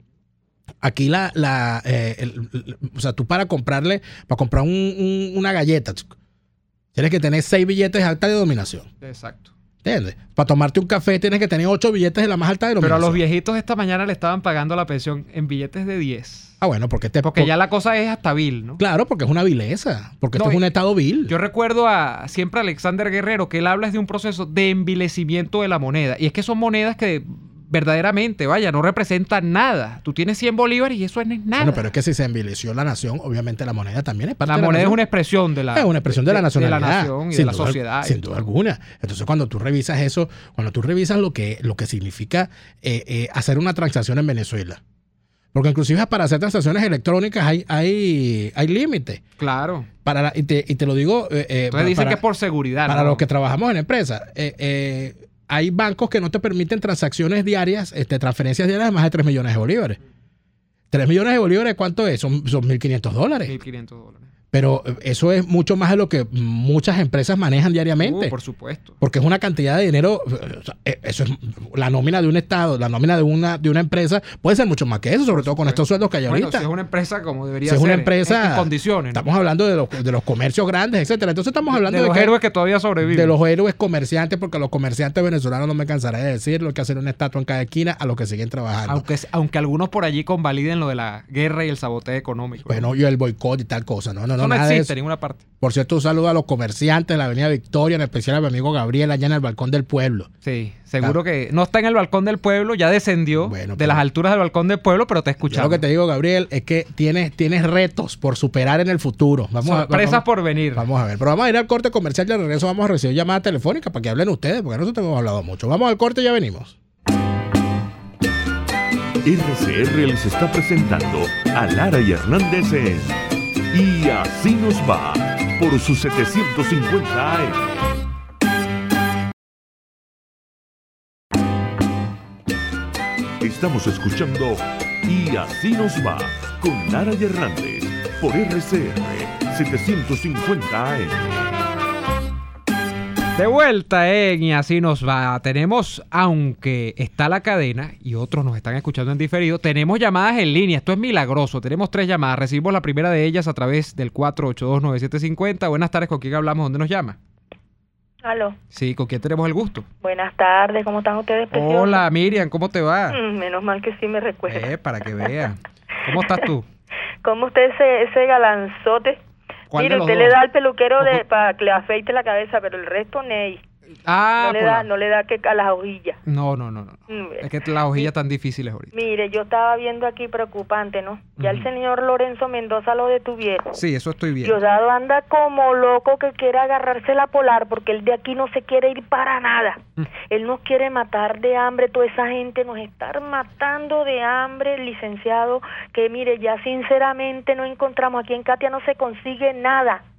[SPEAKER 3] Aquí la, la eh, el, el, o sea, tú para comprarle, para comprar un, un, una galleta, tienes que tener seis billetes de alta denominación.
[SPEAKER 2] Exacto.
[SPEAKER 3] ¿Entiendes? Para tomarte un café tienes que tener ocho billetes de la más alta denominación.
[SPEAKER 2] Pero a los viejitos esta mañana le estaban pagando la pensión en billetes de diez.
[SPEAKER 3] Ah, bueno, porque, te,
[SPEAKER 2] porque
[SPEAKER 3] por,
[SPEAKER 2] ya la cosa es hasta vil, ¿no?
[SPEAKER 3] Claro, porque es una vileza, porque
[SPEAKER 2] no,
[SPEAKER 3] esto es un estado vil.
[SPEAKER 2] Yo recuerdo a siempre a Alexander Guerrero que él habla de un proceso de envilecimiento de la moneda. Y es que son monedas que verdaderamente, vaya, no representan nada. Tú tienes cien bolívares y eso no es nada.
[SPEAKER 3] Bueno, pero es que si se envileció la nación, obviamente la moneda también es parte
[SPEAKER 2] la
[SPEAKER 3] de la
[SPEAKER 2] moneda
[SPEAKER 3] nación.
[SPEAKER 2] es una expresión de la...
[SPEAKER 3] Es una expresión de, de la nacionalidad.
[SPEAKER 2] De la nación y
[SPEAKER 3] sin
[SPEAKER 2] de la
[SPEAKER 3] duda,
[SPEAKER 2] sociedad.
[SPEAKER 3] Sin duda alguna. Entonces, cuando tú revisas eso, cuando tú revisas lo que, lo que significa eh, eh, hacer una transacción en Venezuela, porque inclusive para hacer transacciones electrónicas hay, hay, hay límites.
[SPEAKER 2] Claro.
[SPEAKER 3] Para la, y, te, y te lo digo... Eh,
[SPEAKER 2] Entonces para, dicen que es por seguridad.
[SPEAKER 3] Para
[SPEAKER 2] ¿no?
[SPEAKER 3] los que trabajamos en empresas. Eh, eh, hay bancos que no te permiten transacciones diarias, este, transferencias diarias de más de tres millones de bolívares. tres millones de bolívares, ¿cuánto es? Son, son mil quinientos dólares.
[SPEAKER 2] mil quinientos dólares.
[SPEAKER 3] Pero eso es mucho más de lo que muchas empresas manejan diariamente.
[SPEAKER 2] Uh, por supuesto.
[SPEAKER 3] Porque es una cantidad de dinero, o sea, eso es la nómina de un estado, la nómina de una, de una empresa, puede ser mucho más que eso, sobre todo con estos sueldos que hay
[SPEAKER 2] bueno,
[SPEAKER 3] ahorita.
[SPEAKER 2] Si es una empresa como debería
[SPEAKER 3] si
[SPEAKER 2] ser,
[SPEAKER 3] es una empresa,
[SPEAKER 2] en, en condiciones.
[SPEAKER 3] Estamos
[SPEAKER 2] ¿no?
[SPEAKER 3] hablando de los, de los comercios grandes, etcétera. Entonces estamos hablando
[SPEAKER 2] de, de los
[SPEAKER 3] que,
[SPEAKER 2] héroes que todavía sobreviven.
[SPEAKER 3] De los héroes comerciantes, porque los comerciantes venezolanos, no me cansaré de decirlo, hay que hacer una estatua en cada esquina a los que siguen trabajando.
[SPEAKER 2] Aunque, aunque algunos por allí convaliden lo de la guerra y el saboteo económico.
[SPEAKER 3] Bueno, yo el boicot y tal cosa. No, no, no,
[SPEAKER 2] eso no
[SPEAKER 3] nada
[SPEAKER 2] existe
[SPEAKER 3] de
[SPEAKER 2] en ninguna parte.
[SPEAKER 3] Por cierto, un saludo a los comerciantes de la Avenida Victoria, en especial a mi amigo Gabriel, allá en el balcón del pueblo.
[SPEAKER 2] Sí, seguro ah. que no está en el balcón del pueblo, ya descendió bueno, de pero, las alturas del balcón del pueblo, pero te escuchamos.
[SPEAKER 3] Lo que te digo, Gabriel, es que tienes, tienes retos por superar en el futuro. Vamos
[SPEAKER 2] Sorpresas
[SPEAKER 3] a, vamos,
[SPEAKER 2] por venir.
[SPEAKER 3] Vamos a ver, pero vamos a ir al corte comercial y al regreso vamos a recibir llamadas telefónicas para que hablen ustedes, porque nosotros hemos hablado mucho. Vamos al corte y ya venimos.
[SPEAKER 1] R C R les está presentando a Lara y Hernández en Y Así Nos Va por sus setecientos cincuenta A M. Estamos escuchando Y Así Nos Va con Lara y Hernández por R C R setecientos cincuenta A M.
[SPEAKER 2] De vuelta en Y Así Nos Va. Tenemos, aunque está la cadena y otros nos están escuchando en diferido, tenemos llamadas en línea. Esto es milagroso. Tenemos tres llamadas. Recibimos la primera de ellas a través del cuatro ocho dos nueve siete cinco cero. Buenas tardes, ¿con quién hablamos? ¿Dónde nos llama?
[SPEAKER 5] Aló.
[SPEAKER 2] Sí, ¿con quién tenemos el gusto?
[SPEAKER 5] Buenas tardes, ¿cómo están ustedes, preciosos?
[SPEAKER 2] Hola, Miriam, ¿cómo te va?
[SPEAKER 5] Mm, menos mal que sí me recuerda.
[SPEAKER 2] Eh, para que vea. ¿Cómo estás tú?
[SPEAKER 5] ¿Cómo usted ese, ese galanzote? Mire, usted
[SPEAKER 2] dos?
[SPEAKER 5] le da al peluquero de para que le afeite la cabeza, pero el resto, ney.
[SPEAKER 2] Ah,
[SPEAKER 5] no le da, la... no le da que a las hojillas.
[SPEAKER 2] No, no, no, no. Mm, es que las hojillas tan difíciles ahorita.
[SPEAKER 5] Mire, yo estaba viendo aquí preocupante, ¿no? Ya uh-huh. El señor Lorenzo Mendoza lo detuvieron.
[SPEAKER 2] Sí, eso estoy viendo.
[SPEAKER 5] Diosdado anda como loco que quiere agarrarse la polar porque él de aquí no se quiere ir para nada. Uh-huh. Él nos quiere matar de hambre, toda esa gente nos está matando de hambre, licenciado, que mire, ya sinceramente no encontramos, aquí en Katia no se consigue nada.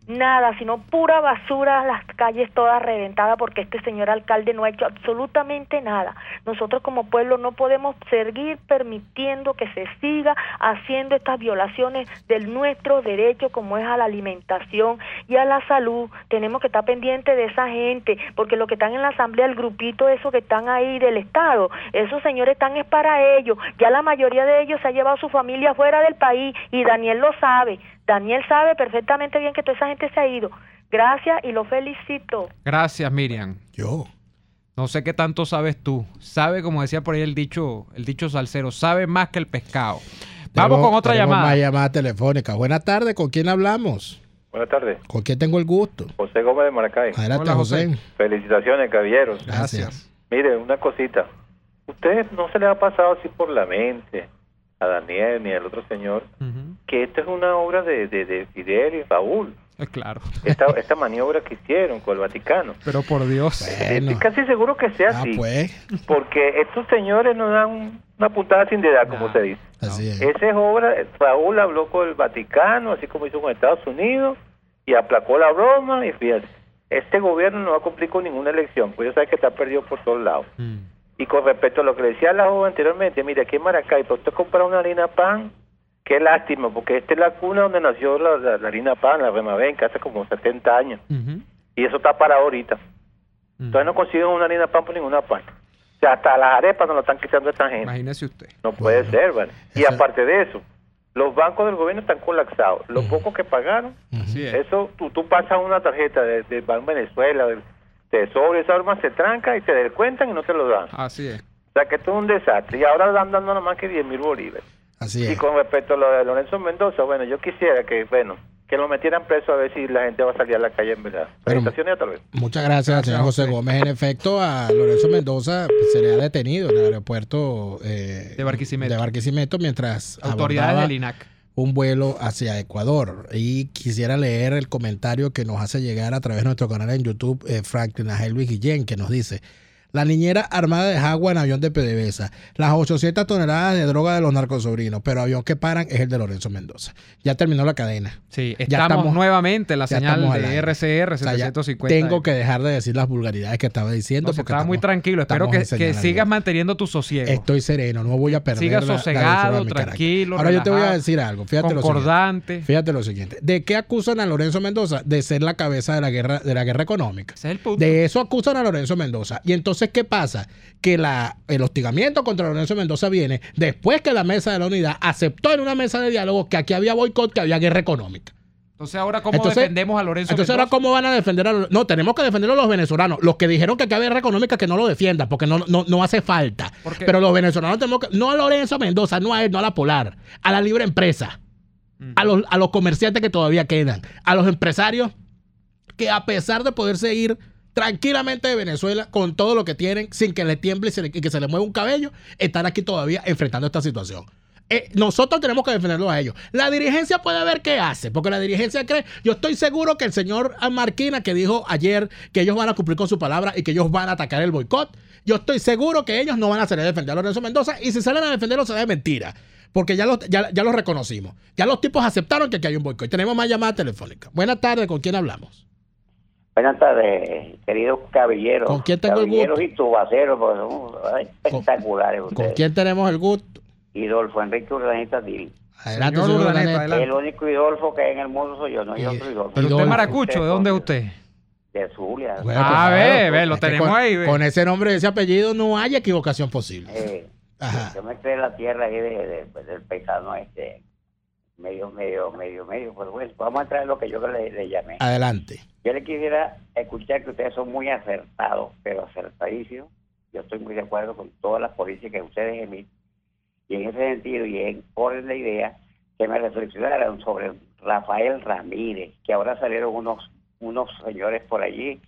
[SPEAKER 5] nada, sino pura basura, las calles todas reventadas porque este señor alcalde no ha hecho absolutamente nada. Nosotros como pueblo no podemos seguir permitiendo que se siga haciendo estas violaciones de nuestros derechos como es a la alimentación y a la salud. Tenemos que estar pendientes de esa gente, porque los que están en la asamblea, el grupito esos que están ahí del Estado, esos señores están es para ellos. Ya la mayoría de ellos se ha llevado a su familia fuera del país y Daniel lo sabe. Daniel sabe perfectamente bien que toda esa gente se ha ido. Gracias y lo felicito.
[SPEAKER 2] Gracias, Miriam.
[SPEAKER 3] Yo.
[SPEAKER 2] No sé qué tanto sabes tú. Sabe, como decía por ahí el dicho, el dicho salsero, sabe más que el pescado. Vamos
[SPEAKER 3] Tenemos,
[SPEAKER 2] con otra
[SPEAKER 3] tenemos
[SPEAKER 2] llamada.
[SPEAKER 3] Más llamada telefónica. Buenas tardes, ¿con quién hablamos?
[SPEAKER 6] Buenas tardes.
[SPEAKER 3] ¿Con quién tengo el gusto?
[SPEAKER 6] José Gómez de Maracay.
[SPEAKER 3] Adelante,
[SPEAKER 2] Hola,
[SPEAKER 3] José.
[SPEAKER 2] José.
[SPEAKER 6] Felicitaciones, caballeros.
[SPEAKER 3] Gracias.
[SPEAKER 6] Mire, una cosita. ¿Ustedes no se les ha pasado así por la mente a Daniel ni al otro señor
[SPEAKER 2] Uh-huh.
[SPEAKER 6] que esta es una obra de, de, de Fidel y Raúl?
[SPEAKER 2] Es claro.
[SPEAKER 6] Esta, esta maniobra que hicieron con el Vaticano.
[SPEAKER 2] Pero por Dios.
[SPEAKER 3] Bueno.
[SPEAKER 6] Estoy casi seguro que sea
[SPEAKER 3] Ah,
[SPEAKER 6] así.
[SPEAKER 3] pues.
[SPEAKER 6] Porque estos señores nos dan una puntada sin dedar, como
[SPEAKER 2] No.
[SPEAKER 6] se dice.
[SPEAKER 3] Así es.
[SPEAKER 6] Esa es obra, Raúl habló con el Vaticano, así como hizo con Estados Unidos, y aplacó la broma, y fíjate, este gobierno no va a cumplir con ninguna elección, pues ya sabe que está perdido por todos lados.
[SPEAKER 2] Mm.
[SPEAKER 6] Y con respecto a lo que le decía la joven anteriormente, mire, aquí en Maracay, para usted comprar una harina pan, qué lástima, porque esta es la cuna donde nació la, la, la harina pan, la Remabenca, hace como setenta años,
[SPEAKER 2] Uh-huh.
[SPEAKER 6] y eso está parado ahorita.
[SPEAKER 2] Uh-huh.
[SPEAKER 6] Entonces no consiguen una harina pan por ninguna parte. O sea, hasta las arepas nos lo están quitando esta gente.
[SPEAKER 2] Imagínese usted.
[SPEAKER 6] No puede
[SPEAKER 3] Bueno,
[SPEAKER 6] ser, ¿vale? Y
[SPEAKER 3] eso-
[SPEAKER 6] aparte de eso, los bancos del gobierno están colapsados. Lo poco que pagaron,
[SPEAKER 2] Así es.
[SPEAKER 6] eso, tú, tú pasas una tarjeta de, de Banco Venezuela, del Tesoro, esa arma se tranca y te descuentan y no te lo dan.
[SPEAKER 2] Así es.
[SPEAKER 6] O sea, que esto es un desastre. Y ahora están dando nada más que diez mil bolívares.
[SPEAKER 3] Así
[SPEAKER 6] Y
[SPEAKER 3] es.
[SPEAKER 6] con respecto a lo de Lorenzo Mendoza, bueno, yo quisiera que, bueno, que lo metieran preso a ver si la gente va a salir a la calle en verdad.
[SPEAKER 3] Pero-
[SPEAKER 6] Felicitaciones y hasta luego.
[SPEAKER 3] Muchas gracias, señor José
[SPEAKER 2] José.
[SPEAKER 3] Gómez. En efecto, a Lorenzo Mendoza se le ha detenido en el aeropuerto eh,
[SPEAKER 2] De Barquisimeto.
[SPEAKER 3] de Barquisimeto mientras
[SPEAKER 2] Autoridades
[SPEAKER 3] abordaba
[SPEAKER 2] del I N A C.
[SPEAKER 3] un vuelo hacia Ecuador. Y quisiera leer el comentario que nos hace llegar a través de nuestro canal en YouTube, eh, Franklin Luis Guillén, que nos dice: la niñera armada de Jagua en avión de PDVSA, las ochocientas toneladas de droga de los narcosobrinos, pero avión que paran es el de Lorenzo Mendoza. Ya terminó la cadena.
[SPEAKER 2] Sí,
[SPEAKER 3] Ya
[SPEAKER 2] estamos,
[SPEAKER 3] estamos-
[SPEAKER 2] nuevamente en la
[SPEAKER 3] ya
[SPEAKER 2] señal
[SPEAKER 3] estamos al
[SPEAKER 2] de
[SPEAKER 3] aire.
[SPEAKER 2] R C R
[SPEAKER 3] O sea, ya
[SPEAKER 2] setecientos cincuenta.
[SPEAKER 3] tengo que dejar de decir las vulgaridades que estaba diciendo.
[SPEAKER 2] No, se
[SPEAKER 3] porque
[SPEAKER 2] estaba muy
[SPEAKER 3] estamos-
[SPEAKER 2] tranquilo. Espero
[SPEAKER 3] estamos
[SPEAKER 2] que,
[SPEAKER 3] en
[SPEAKER 2] que
[SPEAKER 3] señal
[SPEAKER 2] sigas
[SPEAKER 3] abierta.
[SPEAKER 2] manteniendo tu sosiego.
[SPEAKER 3] Estoy sereno, no voy a perder
[SPEAKER 2] Siga
[SPEAKER 3] la- la
[SPEAKER 2] sosegado,
[SPEAKER 3] dulzura de mi carácter.
[SPEAKER 2] tranquilo,
[SPEAKER 3] Ahora yo te voy a
[SPEAKER 2] relajado,
[SPEAKER 3] decir algo. Fíjate lo siguiente.
[SPEAKER 2] concordante.
[SPEAKER 3] Fíjate lo siguiente. ¿De qué acusan a Lorenzo Mendoza? De ser la cabeza de la guerra, de la guerra económica.
[SPEAKER 2] Ese es el punto.
[SPEAKER 3] De eso acusan a Lorenzo Mendoza. Y entonces, ¿qué pasa? Que la, el hostigamiento contra Lorenzo Mendoza viene después que la mesa de la unidad aceptó en una mesa de diálogo que aquí había boicot, que había guerra económica.
[SPEAKER 2] Entonces, ahora, ¿cómo
[SPEAKER 3] Entonces-
[SPEAKER 2] defendemos a Lorenzo
[SPEAKER 3] Entonces,
[SPEAKER 2] Mendoza?
[SPEAKER 3] ahora, ¿cómo van a defender a los... No, tenemos que defenderlo a los venezolanos. Los que dijeron que aquí había guerra económica, que no lo defiendan, porque no, no, no hace falta.
[SPEAKER 2] ¿Por qué?
[SPEAKER 3] Pero los venezolanos tenemos que... No a Lorenzo Mendoza, no a él, no a la Polar. A la libre empresa.
[SPEAKER 2] Mm.
[SPEAKER 3] A los, a los comerciantes que todavía quedan. A los empresarios que, a pesar de poder seguir tranquilamente de Venezuela con todo lo que tienen, sin que le tiemble y, se le- y que se le mueva un cabello, están aquí todavía enfrentando esta situación. Eh, nosotros tenemos que defenderlos a ellos. La dirigencia puede ver qué hace, porque la dirigencia cree, yo estoy seguro que el señor Marquina, que dijo ayer que ellos van a cumplir con su palabra y que ellos van a atacar el boicot, yo estoy seguro que ellos no van a salir a defender a Lorenzo Mendoza, y si salen a defenderlo será de mentira, porque ya los, ya, ya los reconocimos. Ya los tipos aceptaron que aquí hay un boicot. Tenemos más llamadas telefónicas. Buenas tardes, ¿con quién hablamos?
[SPEAKER 7] Buenas tardes, queridos caballeros.
[SPEAKER 3] ¿Con quién tengo el
[SPEAKER 7] caballeros
[SPEAKER 3] gusto?
[SPEAKER 7] y tubaceros, porque son espectaculares
[SPEAKER 3] ¿Con
[SPEAKER 7] ustedes.
[SPEAKER 3] quién tenemos el gusto?
[SPEAKER 7] Idolfo Enrique Urdaneta Dil.
[SPEAKER 3] Adelante,
[SPEAKER 2] Señor
[SPEAKER 3] señor
[SPEAKER 2] Urdaneta,
[SPEAKER 3] Urdaneta.
[SPEAKER 2] adelante.
[SPEAKER 7] El único Idolfo que hay en el mundo soy yo, no hay
[SPEAKER 3] Y-
[SPEAKER 7] otro Idolfo.
[SPEAKER 2] Pero usted
[SPEAKER 3] Idolfo.
[SPEAKER 2] es maracucho, ¿de dónde es usted?
[SPEAKER 7] De Zulia.
[SPEAKER 3] Bueno,
[SPEAKER 2] Ah,
[SPEAKER 3] pues,
[SPEAKER 2] ve,
[SPEAKER 3] claro,
[SPEAKER 2] ve, lo
[SPEAKER 3] es que
[SPEAKER 2] tenemos
[SPEAKER 3] con,
[SPEAKER 2] ahí, ve.
[SPEAKER 3] Con ese nombre y ese apellido no hay equivocación posible.
[SPEAKER 7] Eh,
[SPEAKER 3] Ajá.
[SPEAKER 7] yo me creé la tierra ahí de, de- pues, del paisano este, medio, medio, medio, medio. Pues bueno, vamos a entrar en lo que yo le, le llamé.
[SPEAKER 3] Adelante.
[SPEAKER 7] Yo le quisiera escuchar que ustedes son muy acertados, pero acertadísimos. Yo estoy muy de acuerdo con todas las políticas que ustedes emiten. Y en ese sentido, y en orden de idea, que me reflexionaran sobre Rafael Ramírez, que ahora salieron unos unos señores por allí,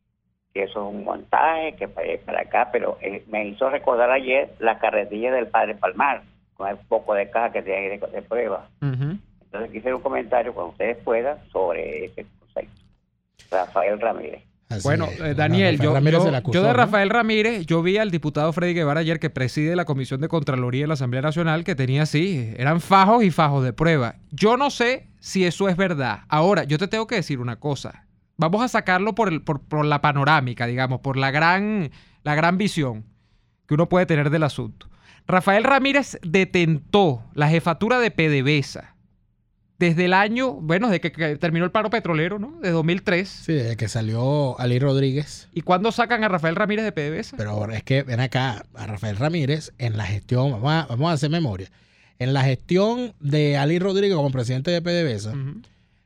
[SPEAKER 7] que eso es un montaje, que para, para acá, pero eh, me hizo recordar ayer la carretilla del Padre Palmar, con el poco de caja que tiene ahí de, de prueba.
[SPEAKER 2] Ujú.
[SPEAKER 7] Entonces quisiera un comentario cuando ustedes puedan sobre ese concepto. Rafael Ramírez.
[SPEAKER 3] Así
[SPEAKER 2] Bueno,
[SPEAKER 3] es.
[SPEAKER 2] eh, Daniel,
[SPEAKER 3] Rafael
[SPEAKER 2] yo,
[SPEAKER 3] Ramírez
[SPEAKER 2] yo-
[SPEAKER 3] se le acusó,
[SPEAKER 2] yo de
[SPEAKER 3] ¿no?
[SPEAKER 2] Rafael Ramírez, yo vi al diputado Freddy Guevara ayer, que preside la Comisión de Contraloría de la Asamblea Nacional, que tenía, sí, eran fajos y fajos de prueba. Yo no sé si eso es verdad. Ahora, yo te tengo que decir una cosa. Vamos a sacarlo por, el, por, por la panorámica, digamos, por la gran, la gran visión que uno puede tener del asunto. Rafael Ramírez detentó la jefatura de PDVSA desde el año, bueno, desde que, que terminó el paro petrolero, ¿no? De dos mil tres.
[SPEAKER 3] Sí, desde que salió Ali Rodríguez.
[SPEAKER 2] ¿Y cuándo sacan a Rafael Ramírez de PDVSA?
[SPEAKER 3] Pero es que, ven acá, a Rafael Ramírez en la gestión, vamos a, vamos a hacer memoria, en la gestión de Ali Rodríguez como presidente de PDVSA, uh-huh.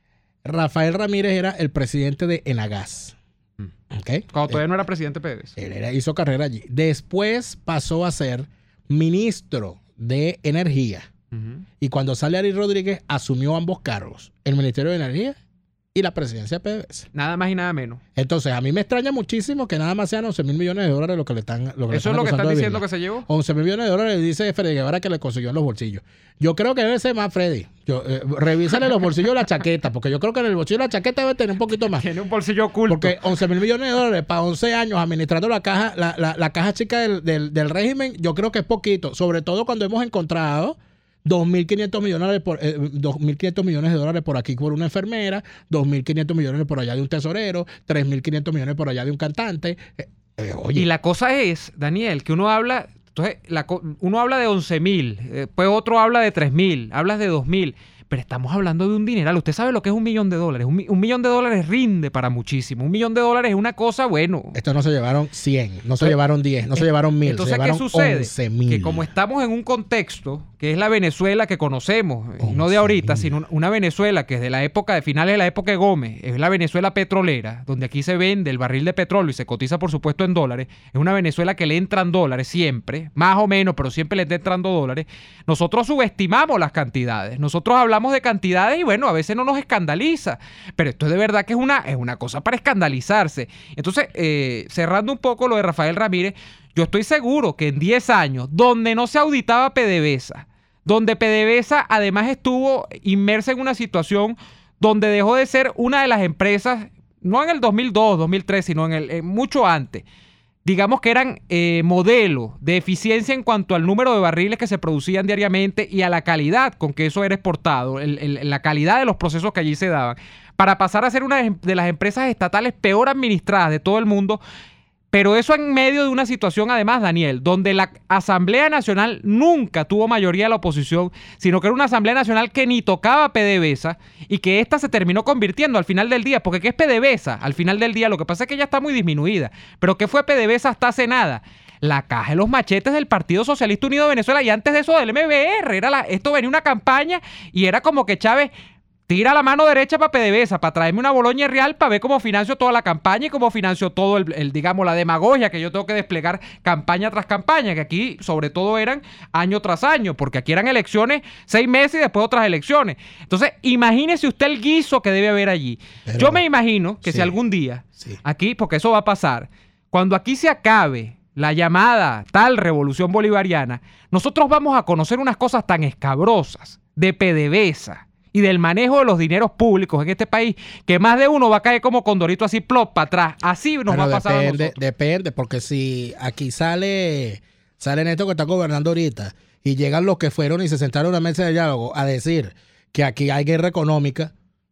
[SPEAKER 3] Rafael Ramírez era el presidente de Enagas. Uh-huh. ¿Okay?
[SPEAKER 2] Cuando todavía él, no era presidente de PDVSA.
[SPEAKER 3] Él era, hizo carrera allí. Después pasó a ser ministro de Energía. Uh-huh. Y cuando sale Ali Rodríguez, asumió ambos cargos, el Ministerio de Energía y la presidencia de PDVSA.
[SPEAKER 2] Nada más y nada menos.
[SPEAKER 3] Entonces, a mí me extraña muchísimo que nada más sean once mil millones de dólares lo que le están lo que
[SPEAKER 2] ¿Eso
[SPEAKER 3] le están
[SPEAKER 2] es lo que están
[SPEAKER 3] de
[SPEAKER 2] diciendo
[SPEAKER 3] Vilma.
[SPEAKER 2] que se llevó?
[SPEAKER 3] once mil millones de dólares dice Freddy Guevara que le consiguió en los bolsillos. Yo creo que debe ser más, Freddy. Yo, eh, revísale los bolsillos de la chaqueta, porque yo creo que en el bolsillo de la chaqueta debe tener un poquito más.
[SPEAKER 2] Tiene un bolsillo oculto.
[SPEAKER 3] Porque once mil millones de dólares para once años administrando la caja, la, la, la caja chica del, del, del régimen, yo creo que es poquito. Sobre todo cuando hemos encontrado dos mil quinientos millones, por, eh, dos mil quinientos millones de dólares por aquí por una enfermera, dos mil quinientos millones por allá de un tesorero, tres mil quinientos millones por allá de un cantante. Eh, eh, oye.
[SPEAKER 2] Y la cosa es, Daniel, que uno habla, entonces, la, uno habla de once mil, después otro habla de tres mil, hablas de dos mil. Pero estamos hablando de un dineral. Usted sabe lo que es un millón de dólares. Un, un millón de dólares rinde para muchísimo. Un millón de dólares es una cosa, bueno.
[SPEAKER 3] Estos no se llevaron cien, no se llevaron diez, no se llevaron mil,
[SPEAKER 2] entonces,
[SPEAKER 3] se llevaron
[SPEAKER 2] ¿qué sucede?
[SPEAKER 3] once mil.
[SPEAKER 2] Que como estamos en un contexto que es la Venezuela que conocemos, no de ahorita, sino una Venezuela que es de la época, de finales de la época de Gómez, es la Venezuela petrolera, donde aquí se vende el barril de petróleo y se cotiza, por supuesto, en dólares. Es una Venezuela que le entran dólares siempre, más o menos, pero siempre le está entrando dólares. Nosotros subestimamos las cantidades. Nosotros hablamos de cantidades y bueno, a veces no nos escandaliza, pero esto es de verdad que es una, es una cosa para escandalizarse. Entonces, eh, cerrando un poco lo de Rafael Ramírez, yo estoy seguro que en diez años, donde no se auditaba PDVSA, donde PDVSA además estuvo inmersa en una situación donde dejó de ser una de las empresas, no en el dos mil dos, dos mil tres, sino en el en mucho antes, digamos que eran eh, modelo de eficiencia en cuanto al número de barriles que se producían diariamente y a la calidad con que eso era exportado, el, el, la calidad de los procesos que allí se daban, para pasar a ser una de las empresas estatales peor administradas de todo el mundo. Pero eso en medio de una situación, además, Daniel, donde la Asamblea Nacional nunca tuvo mayoría de la oposición, sino que era una Asamblea Nacional que ni tocaba PDVSA y que esta se terminó convirtiendo al final del día. Porque ¿qué es PDVSA? Al final del día, lo que pasa es que ya está muy disminuida. Pero ¿qué fue PDVSA hasta hace nada? La caja de los machetes del Partido Socialista Unido de Venezuela y antes de eso del M B R. Era la, esto venía una campaña y era como que Chávez tira la mano derecha para PDVSA, para traerme una Boloña real, para ver cómo financio toda la campaña y cómo financio todo, el, el, digamos, la demagogia que yo tengo que desplegar campaña tras campaña, que aquí sobre todo eran año tras año, porque aquí eran elecciones seis meses y después otras elecciones. Entonces, imagínese usted el guiso que debe haber allí. Pero, yo me imagino que sí, si algún día, sí. aquí, porque eso va a pasar, cuando aquí se acabe la llamada tal revolución bolivariana, nosotros vamos a conocer unas cosas tan escabrosas de PDVSA y del manejo de los dineros públicos en este país, que más de uno va a caer como condorito así, plop, para atrás. Así nos
[SPEAKER 3] Pero
[SPEAKER 2] va a pasar
[SPEAKER 3] depende,
[SPEAKER 2] a nosotros.
[SPEAKER 3] Depende, porque si aquí sale, sale Neto que está gobernando ahorita, y llegan los que fueron y se sentaron en una mesa de diálogo a decir que aquí hay guerra económica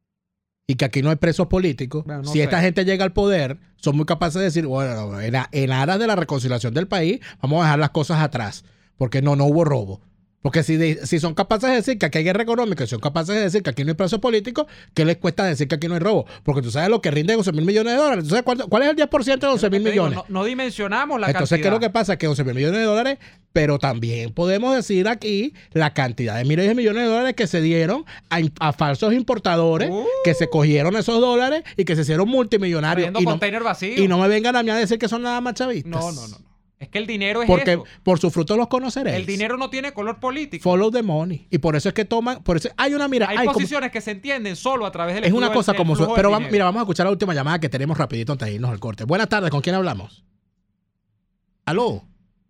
[SPEAKER 3] y que aquí no hay presos políticos, bueno, no si sé. Esta gente llega al poder, son muy capaces de decir, bueno, en, en aras de la reconciliación del país, vamos a dejar las cosas atrás, porque no, no hubo robo. Porque si, de, si son capaces de decir que aquí hay guerra económica y son capaces de decir que aquí no hay presos políticos, ¿qué les cuesta decir que aquí no hay robo? Porque tú sabes lo que rinde once mil millones de dólares. Entonces, ¿cuál, ¿cuál es el diez por ciento de once mil millones?
[SPEAKER 2] No, no dimensionamos la
[SPEAKER 3] Entonces,
[SPEAKER 2] cantidad.
[SPEAKER 3] ¿qué es lo que pasa? Que once mil millones de dólares, pero también podemos decir aquí la cantidad de miles de millones de dólares que se dieron a, a falsos importadores uh, que se cogieron esos dólares y que se hicieron multimillonarios. Y no, y no me vengan a mí a decir que son nada más chavistas.
[SPEAKER 2] No, no, no. Es que el dinero es
[SPEAKER 3] Porque
[SPEAKER 2] eso.
[SPEAKER 3] por su fruto los conoceréis.
[SPEAKER 2] El dinero no tiene color político.
[SPEAKER 3] Follow the money. Y por eso es que toman, por eso hay una mira,
[SPEAKER 2] hay,
[SPEAKER 3] hay
[SPEAKER 2] posiciones
[SPEAKER 3] como,
[SPEAKER 2] que se entienden solo a través del
[SPEAKER 3] es una cosa
[SPEAKER 2] del,
[SPEAKER 3] como
[SPEAKER 2] del
[SPEAKER 3] su, pero vamos, mira, vamos a escuchar la última llamada que tenemos rapidito antes de irnos al corte. Buenas tardes, ¿con quién hablamos? Aló.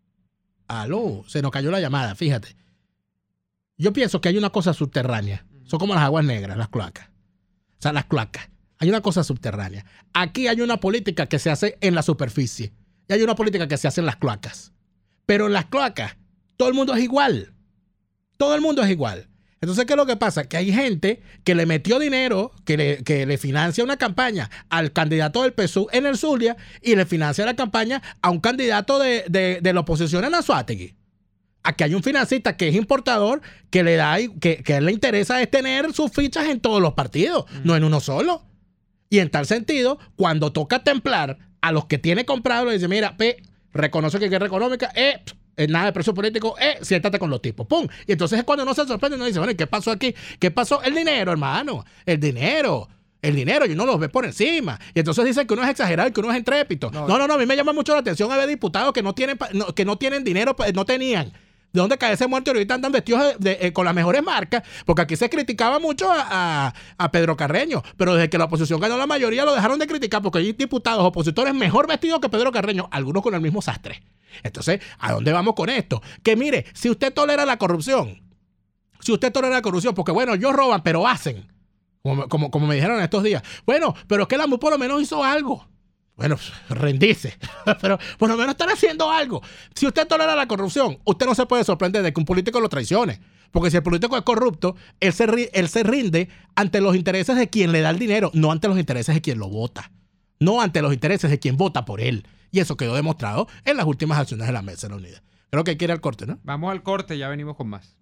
[SPEAKER 3] Aló, se nos cayó la llamada, fíjate. Yo pienso que hay una cosa subterránea. Son como las aguas negras, las cloacas. O sea, las cloacas. Hay una cosa subterránea. Aquí hay una política que se hace en la superficie. Y hay una política que se hace en las cloacas. Pero en las cloacas, todo el mundo es igual. Todo el mundo es igual. Entonces, ¿qué es lo que pasa? Que hay gente que le metió dinero, que le, que le financia una campaña al candidato del P S U en el Zulia y le financia la campaña a un candidato de, de, de la oposición en Anzoátegui. Aquí hay un financista que es importador, que le da, que, que le interesa es tener sus fichas en todos los partidos, mm. no en uno solo. Y en tal sentido, cuando toca templar a los que tiene comprado, le dice, mira, P, reconoce que guerra económica, eh, nada de precio político, eh, siéntate con los tipos, pum. Y entonces es cuando uno se sorprende y uno dice, bueno, ¿y qué pasó aquí? ¿Qué pasó? El dinero, hermano, el dinero. El dinero, y uno los ve por encima. Y entonces dicen que uno es exagerado y que uno es entrépito. No, no, no, no a mí me llama mucho la atención a ver diputados que no tienen, no, que no tienen dinero, no tenían. ¿De dónde cae ese muerto? Y ahorita andan vestidos de, de, de, con las mejores marcas, porque aquí se criticaba mucho a, a, a Pedro Carreño, pero desde que la oposición ganó la mayoría lo dejaron de criticar, porque hay diputados opositores mejor vestidos que Pedro Carreño, algunos con el mismo sastre. Entonces, ¿a dónde vamos con esto? Que mire, si usted tolera la corrupción, si usted tolera la corrupción, porque bueno, ellos roban, pero hacen, como, como, como me dijeron estos días, bueno, pero es que la M U por lo menos hizo algo. Bueno, rendirse, pero por lo menos están haciendo algo. Si usted tolera la corrupción, usted no se puede sorprender de que un político lo traicione. Porque si el político es corrupto, él se, él se rinde ante los intereses de quien le da el dinero, no ante los intereses de quien lo vota. No ante los intereses de quien vota por él. Y eso quedó demostrado en las últimas acciones de la Mesa de la Unidad. Creo que hay que ir al corte, ¿no?
[SPEAKER 2] Vamos al corte, ya venimos con más.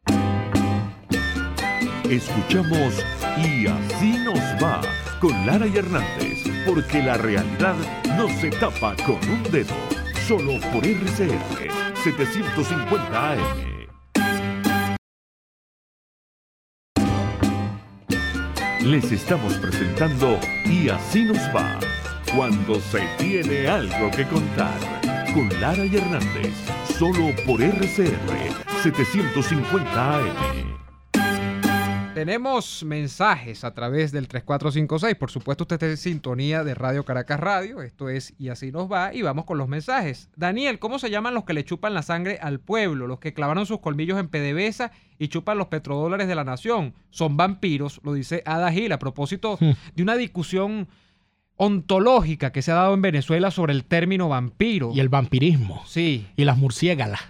[SPEAKER 1] Escuchamos Y Así Nos Va con Lara y Hernández, porque la realidad no se tapa con un dedo, solo por R C R setecientos cincuenta A M. Les estamos presentando Y Así Nos Va, cuando se tiene algo que contar, con Lara y Hernández, solo por R C R setecientos cincuenta A M.
[SPEAKER 2] Tenemos mensajes a través del tres cuatro cinco seis. Por supuesto, usted está en sintonía de Radio Caracas Radio. Esto es Y Así Nos Va. Y vamos con los mensajes. Daniel, ¿cómo se llaman los que le chupan la sangre al pueblo? Los que clavaron sus colmillos en PDVSA y chupan los petrodólares de la nación. Son vampiros, lo dice Ada Gil, a propósito hmm. de una discusión ontológica que se ha dado en Venezuela sobre el término vampiro.
[SPEAKER 3] Y el vampirismo.
[SPEAKER 2] Sí.
[SPEAKER 3] Y las murciégalas.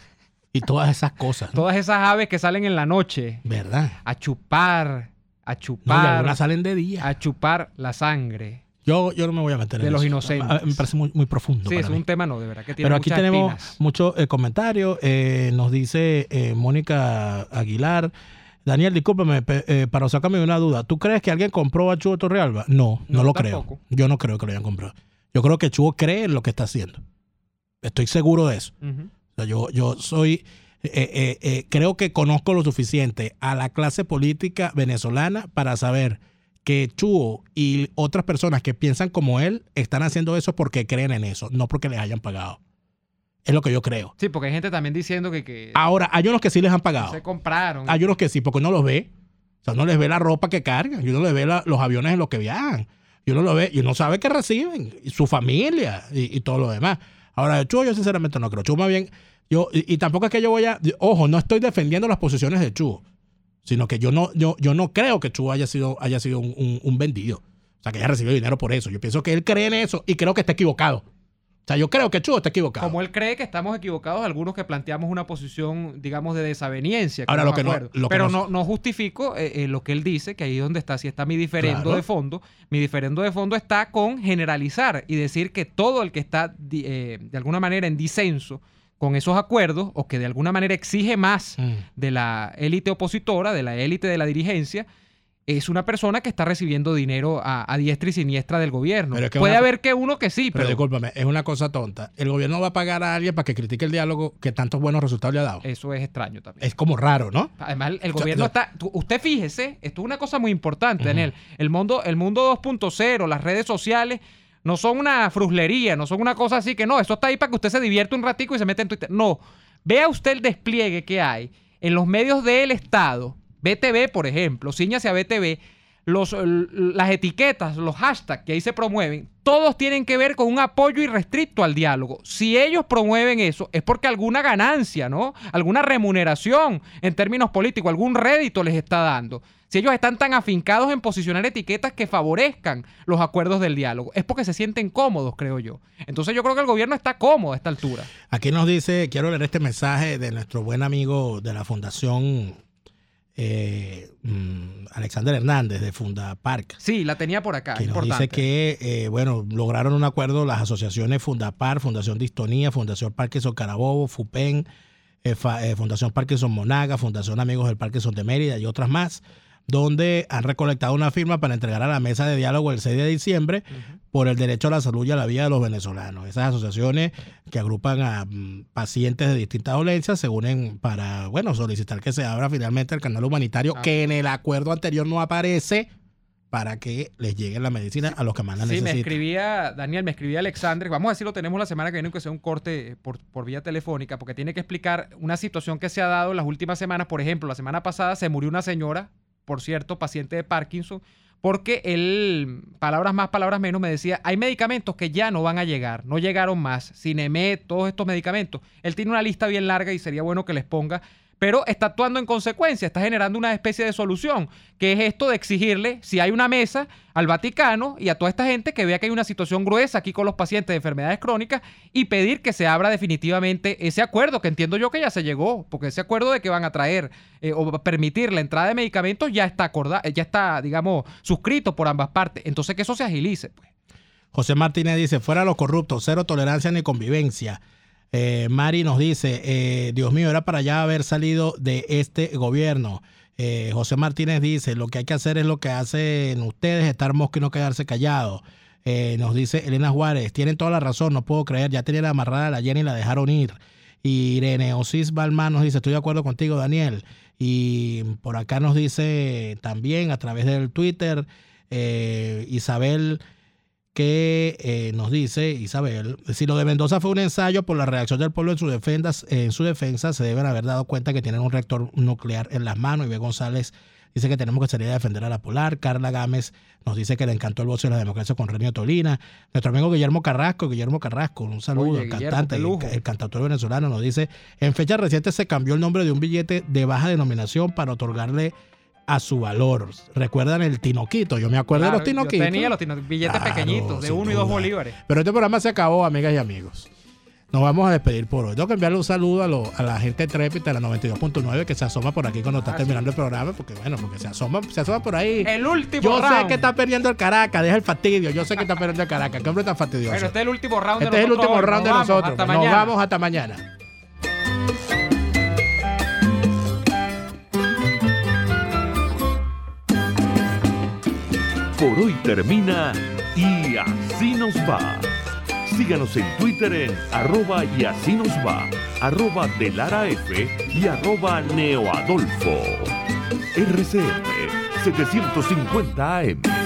[SPEAKER 3] Y todas esas cosas, ¿no?
[SPEAKER 2] Todas esas aves que salen en la noche.
[SPEAKER 3] ¿Verdad?
[SPEAKER 2] A chupar, a chupar.
[SPEAKER 3] No, y algunas salen de día.
[SPEAKER 2] A chupar la sangre.
[SPEAKER 3] Yo, yo no me voy a meter en
[SPEAKER 2] de
[SPEAKER 3] eso.
[SPEAKER 2] los inocentes.
[SPEAKER 3] Me parece muy, muy profundo.
[SPEAKER 2] Sí,
[SPEAKER 3] para
[SPEAKER 2] es
[SPEAKER 3] mí.
[SPEAKER 2] un tema, no, de verdad que tiene
[SPEAKER 3] Pero aquí
[SPEAKER 2] muchas
[SPEAKER 3] tenemos
[SPEAKER 2] espinas.
[SPEAKER 3] muchos eh, comentarios. Eh, nos dice eh, Mónica Aguilar. Daniel, discúlpeme, eh, para sacarme de una duda. ¿Tú crees que alguien compró a Chugo Torrealba? No, no, no lo tampoco. creo. Yo no creo que lo hayan comprado. Yo creo que Chugo cree en lo que está haciendo. Estoy seguro de eso. Uh-huh. O sea, yo, yo soy... Eh, eh, eh, creo que conozco lo suficiente a la clase política venezolana para saber que Chugo y otras personas que piensan como él están haciendo eso porque creen en eso, no porque les hayan pagado. Es lo que yo creo.
[SPEAKER 2] Sí, porque hay gente también diciendo que... que
[SPEAKER 3] Ahora, hay unos que sí les han pagado.
[SPEAKER 2] Se compraron.
[SPEAKER 3] Hay unos que sí, porque uno los ve. O sea, uno les ve la ropa que cargan, y uno les ve la, los aviones en los que viajan. Y uno lo ve, y uno sabe que reciben, y su familia, y, y todo lo demás. Ahora, de Chugo yo sinceramente no creo. Chugo más bien... Yo, y, y tampoco es que yo voy a... Ojo, no estoy defendiendo las posiciones de Chugo, sino que yo no, yo, yo no creo que Chugo haya sido, haya sido un, un, un vendido. O sea, que haya recibido dinero por eso. Yo pienso que él cree en eso y creo que está equivocado. O sea, yo creo que Chugo está equivocado.
[SPEAKER 2] Como él cree que estamos equivocados algunos que planteamos una posición, digamos, de desaveniencia.
[SPEAKER 3] Ahora, lo que no, lo
[SPEAKER 2] Pero
[SPEAKER 3] que no,
[SPEAKER 2] no, no justifico eh, eh, lo que él dice, que ahí es donde está, si está mi diferendo
[SPEAKER 3] claro.
[SPEAKER 2] de fondo. Mi diferendo de fondo está con generalizar y decir que todo el que está eh, de alguna manera en disenso con esos acuerdos o que de alguna manera exige más mm. de la élite opositora, de la élite de la dirigencia, es una persona que está recibiendo dinero a, a diestra y siniestra del gobierno. Es que Puede una, haber que uno que sí,
[SPEAKER 3] pero... Pero discúlpame, es una cosa tonta. El gobierno va a pagar a alguien para que critique el diálogo que tantos buenos resultados le ha dado.
[SPEAKER 2] Eso es extraño también.
[SPEAKER 3] Es como raro, ¿no?
[SPEAKER 2] Además, el, el gobierno o sea, está... Usted fíjese, esto es una cosa muy importante, uh-huh. Daniel. El mundo, el mundo dos punto cero, las redes sociales... No son una fruslería, no son una cosa así que no, eso está ahí para que usted se divierta un ratico y se meta en Twitter. No, vea usted el despliegue que hay en los medios del Estado, B T V, por ejemplo, ciñase a B T V, los, las etiquetas, los hashtags que ahí se promueven, todos tienen que ver con un apoyo irrestricto al diálogo. Si ellos promueven eso, es porque alguna ganancia, ¿no? Alguna remuneración en términos políticos, algún rédito les está dando. Si ellos están tan afincados en posicionar etiquetas que favorezcan los acuerdos del diálogo, es porque se sienten cómodos, creo yo. Entonces yo creo que el gobierno está cómodo a esta altura.
[SPEAKER 3] Aquí nos dice, quiero leer este mensaje de nuestro buen amigo de la Fundación eh, mm, Alexander Hernández de Fundapark.
[SPEAKER 2] Sí, la tenía por acá,
[SPEAKER 3] que nos
[SPEAKER 2] importante.
[SPEAKER 3] dice que, eh, bueno, lograron un acuerdo las asociaciones Fundapar, Fundación Distonía, Fundación Parkinson Carabobo, FUPEN, eh, fa, eh, Fundación Parkinson Monaga, Fundación Amigos del Parkinson de Mérida y otras más, donde han recolectado una firma para entregar a la mesa de diálogo el seis de diciembre uh-huh. por el derecho a la salud y a la vida de los venezolanos. Esas asociaciones que agrupan a um, pacientes de distintas dolencias se unen para, bueno, solicitar que se abra finalmente el canal humanitario ah. que en el acuerdo anterior no aparece, para que les llegue la medicina a los que más la
[SPEAKER 2] sí,
[SPEAKER 3] necesitan.
[SPEAKER 2] Sí, me escribía, Daniel, me escribía Alexander, vamos a decir, lo tenemos la semana que viene, que sea un corte por, por vía telefónica, porque tiene que explicar una situación que se ha dado en las últimas semanas. Por ejemplo, la semana pasada se murió una señora, por cierto, paciente de Parkinson, porque él, palabras más, palabras menos, me decía, hay medicamentos que ya no van a llegar, no llegaron más, Cinemed, todos estos medicamentos. Él tiene una lista bien larga y sería bueno que les ponga, pero está actuando en consecuencia, está generando una especie de solución, que es esto de exigirle, si hay una mesa, al Vaticano y a toda esta gente que vea que hay una situación gruesa aquí con los pacientes de enfermedades crónicas y pedir que se abra definitivamente ese acuerdo, que entiendo yo que ya se llegó, porque ese acuerdo de que van a traer eh, o permitir la entrada de medicamentos ya está acordado, ya está, digamos, suscrito por ambas partes. Entonces que eso se agilice, pues.
[SPEAKER 3] José Martínez dice, fuera los corruptos, cero tolerancia ni convivencia. Eh, Mari nos dice, eh, Dios mío, era para ya haber salido de este gobierno. Eh, José Martínez dice, lo que hay que hacer es lo que hacen ustedes, estar mosca y no quedarse callado. Eh, nos dice Elena Juárez, tienen toda la razón, no puedo creer, ya tenían amarrada a la Jenny y la dejaron ir. Y Irene Osis Balmán nos dice, estoy de acuerdo contigo, Daniel. Y por acá nos dice también a través del Twitter, eh, Isabel, que eh, nos dice Isabel, si lo de Mendoza fue un ensayo por la reacción del pueblo en su, defensa, en su defensa, se deben haber dado cuenta que tienen un reactor nuclear en las manos. Y B. González dice que tenemos que salir a defender a la Polar. Carla Gámez nos dice que le encantó el voto de la democracia con Renio Tolina. Nuestro amigo Guillermo Carrasco, Guillermo Carrasco, un saludo,
[SPEAKER 2] Oye,
[SPEAKER 3] el
[SPEAKER 2] Guillermo,
[SPEAKER 3] cantante, el, el cantautor venezolano, nos dice, en fecha reciente se cambió el nombre de un billete de baja denominación para otorgarle a su valor. ¿Recuerdan el tinoquito? Yo me acuerdo
[SPEAKER 2] claro,
[SPEAKER 3] de los tinoquitos.
[SPEAKER 2] Yo tenía los tino, billetes claro, pequeñitos, de uno y dos bolívares.
[SPEAKER 3] Pero este programa se acabó, amigas y amigos. Nos vamos a despedir por hoy. Tengo que enviarle un saludo a, lo, a la gente trépida de la noventa y dos punto nueve que se asoma por aquí cuando ah, está sí. terminando el programa, porque bueno, porque se asoma, se asoma por ahí.
[SPEAKER 2] El último
[SPEAKER 3] Yo
[SPEAKER 2] round.
[SPEAKER 3] sé que está perdiendo el Caracas, deja el fastidio. Yo sé que está perdiendo el Caracas. ¿Qué hombre tan fastidioso?
[SPEAKER 2] Bueno, este es el último round
[SPEAKER 3] este
[SPEAKER 2] de
[SPEAKER 3] nosotros. Este es el último round de
[SPEAKER 2] vamos,
[SPEAKER 3] nosotros.
[SPEAKER 2] Hasta
[SPEAKER 3] Nos
[SPEAKER 2] mañana.
[SPEAKER 3] vamos hasta mañana.
[SPEAKER 1] Por hoy termina Y Así Nos Va. Síganos en Twitter en arroba y así nos va, arroba de Lara F y arroba Neoadolfo. R C F setecientos cincuenta A M.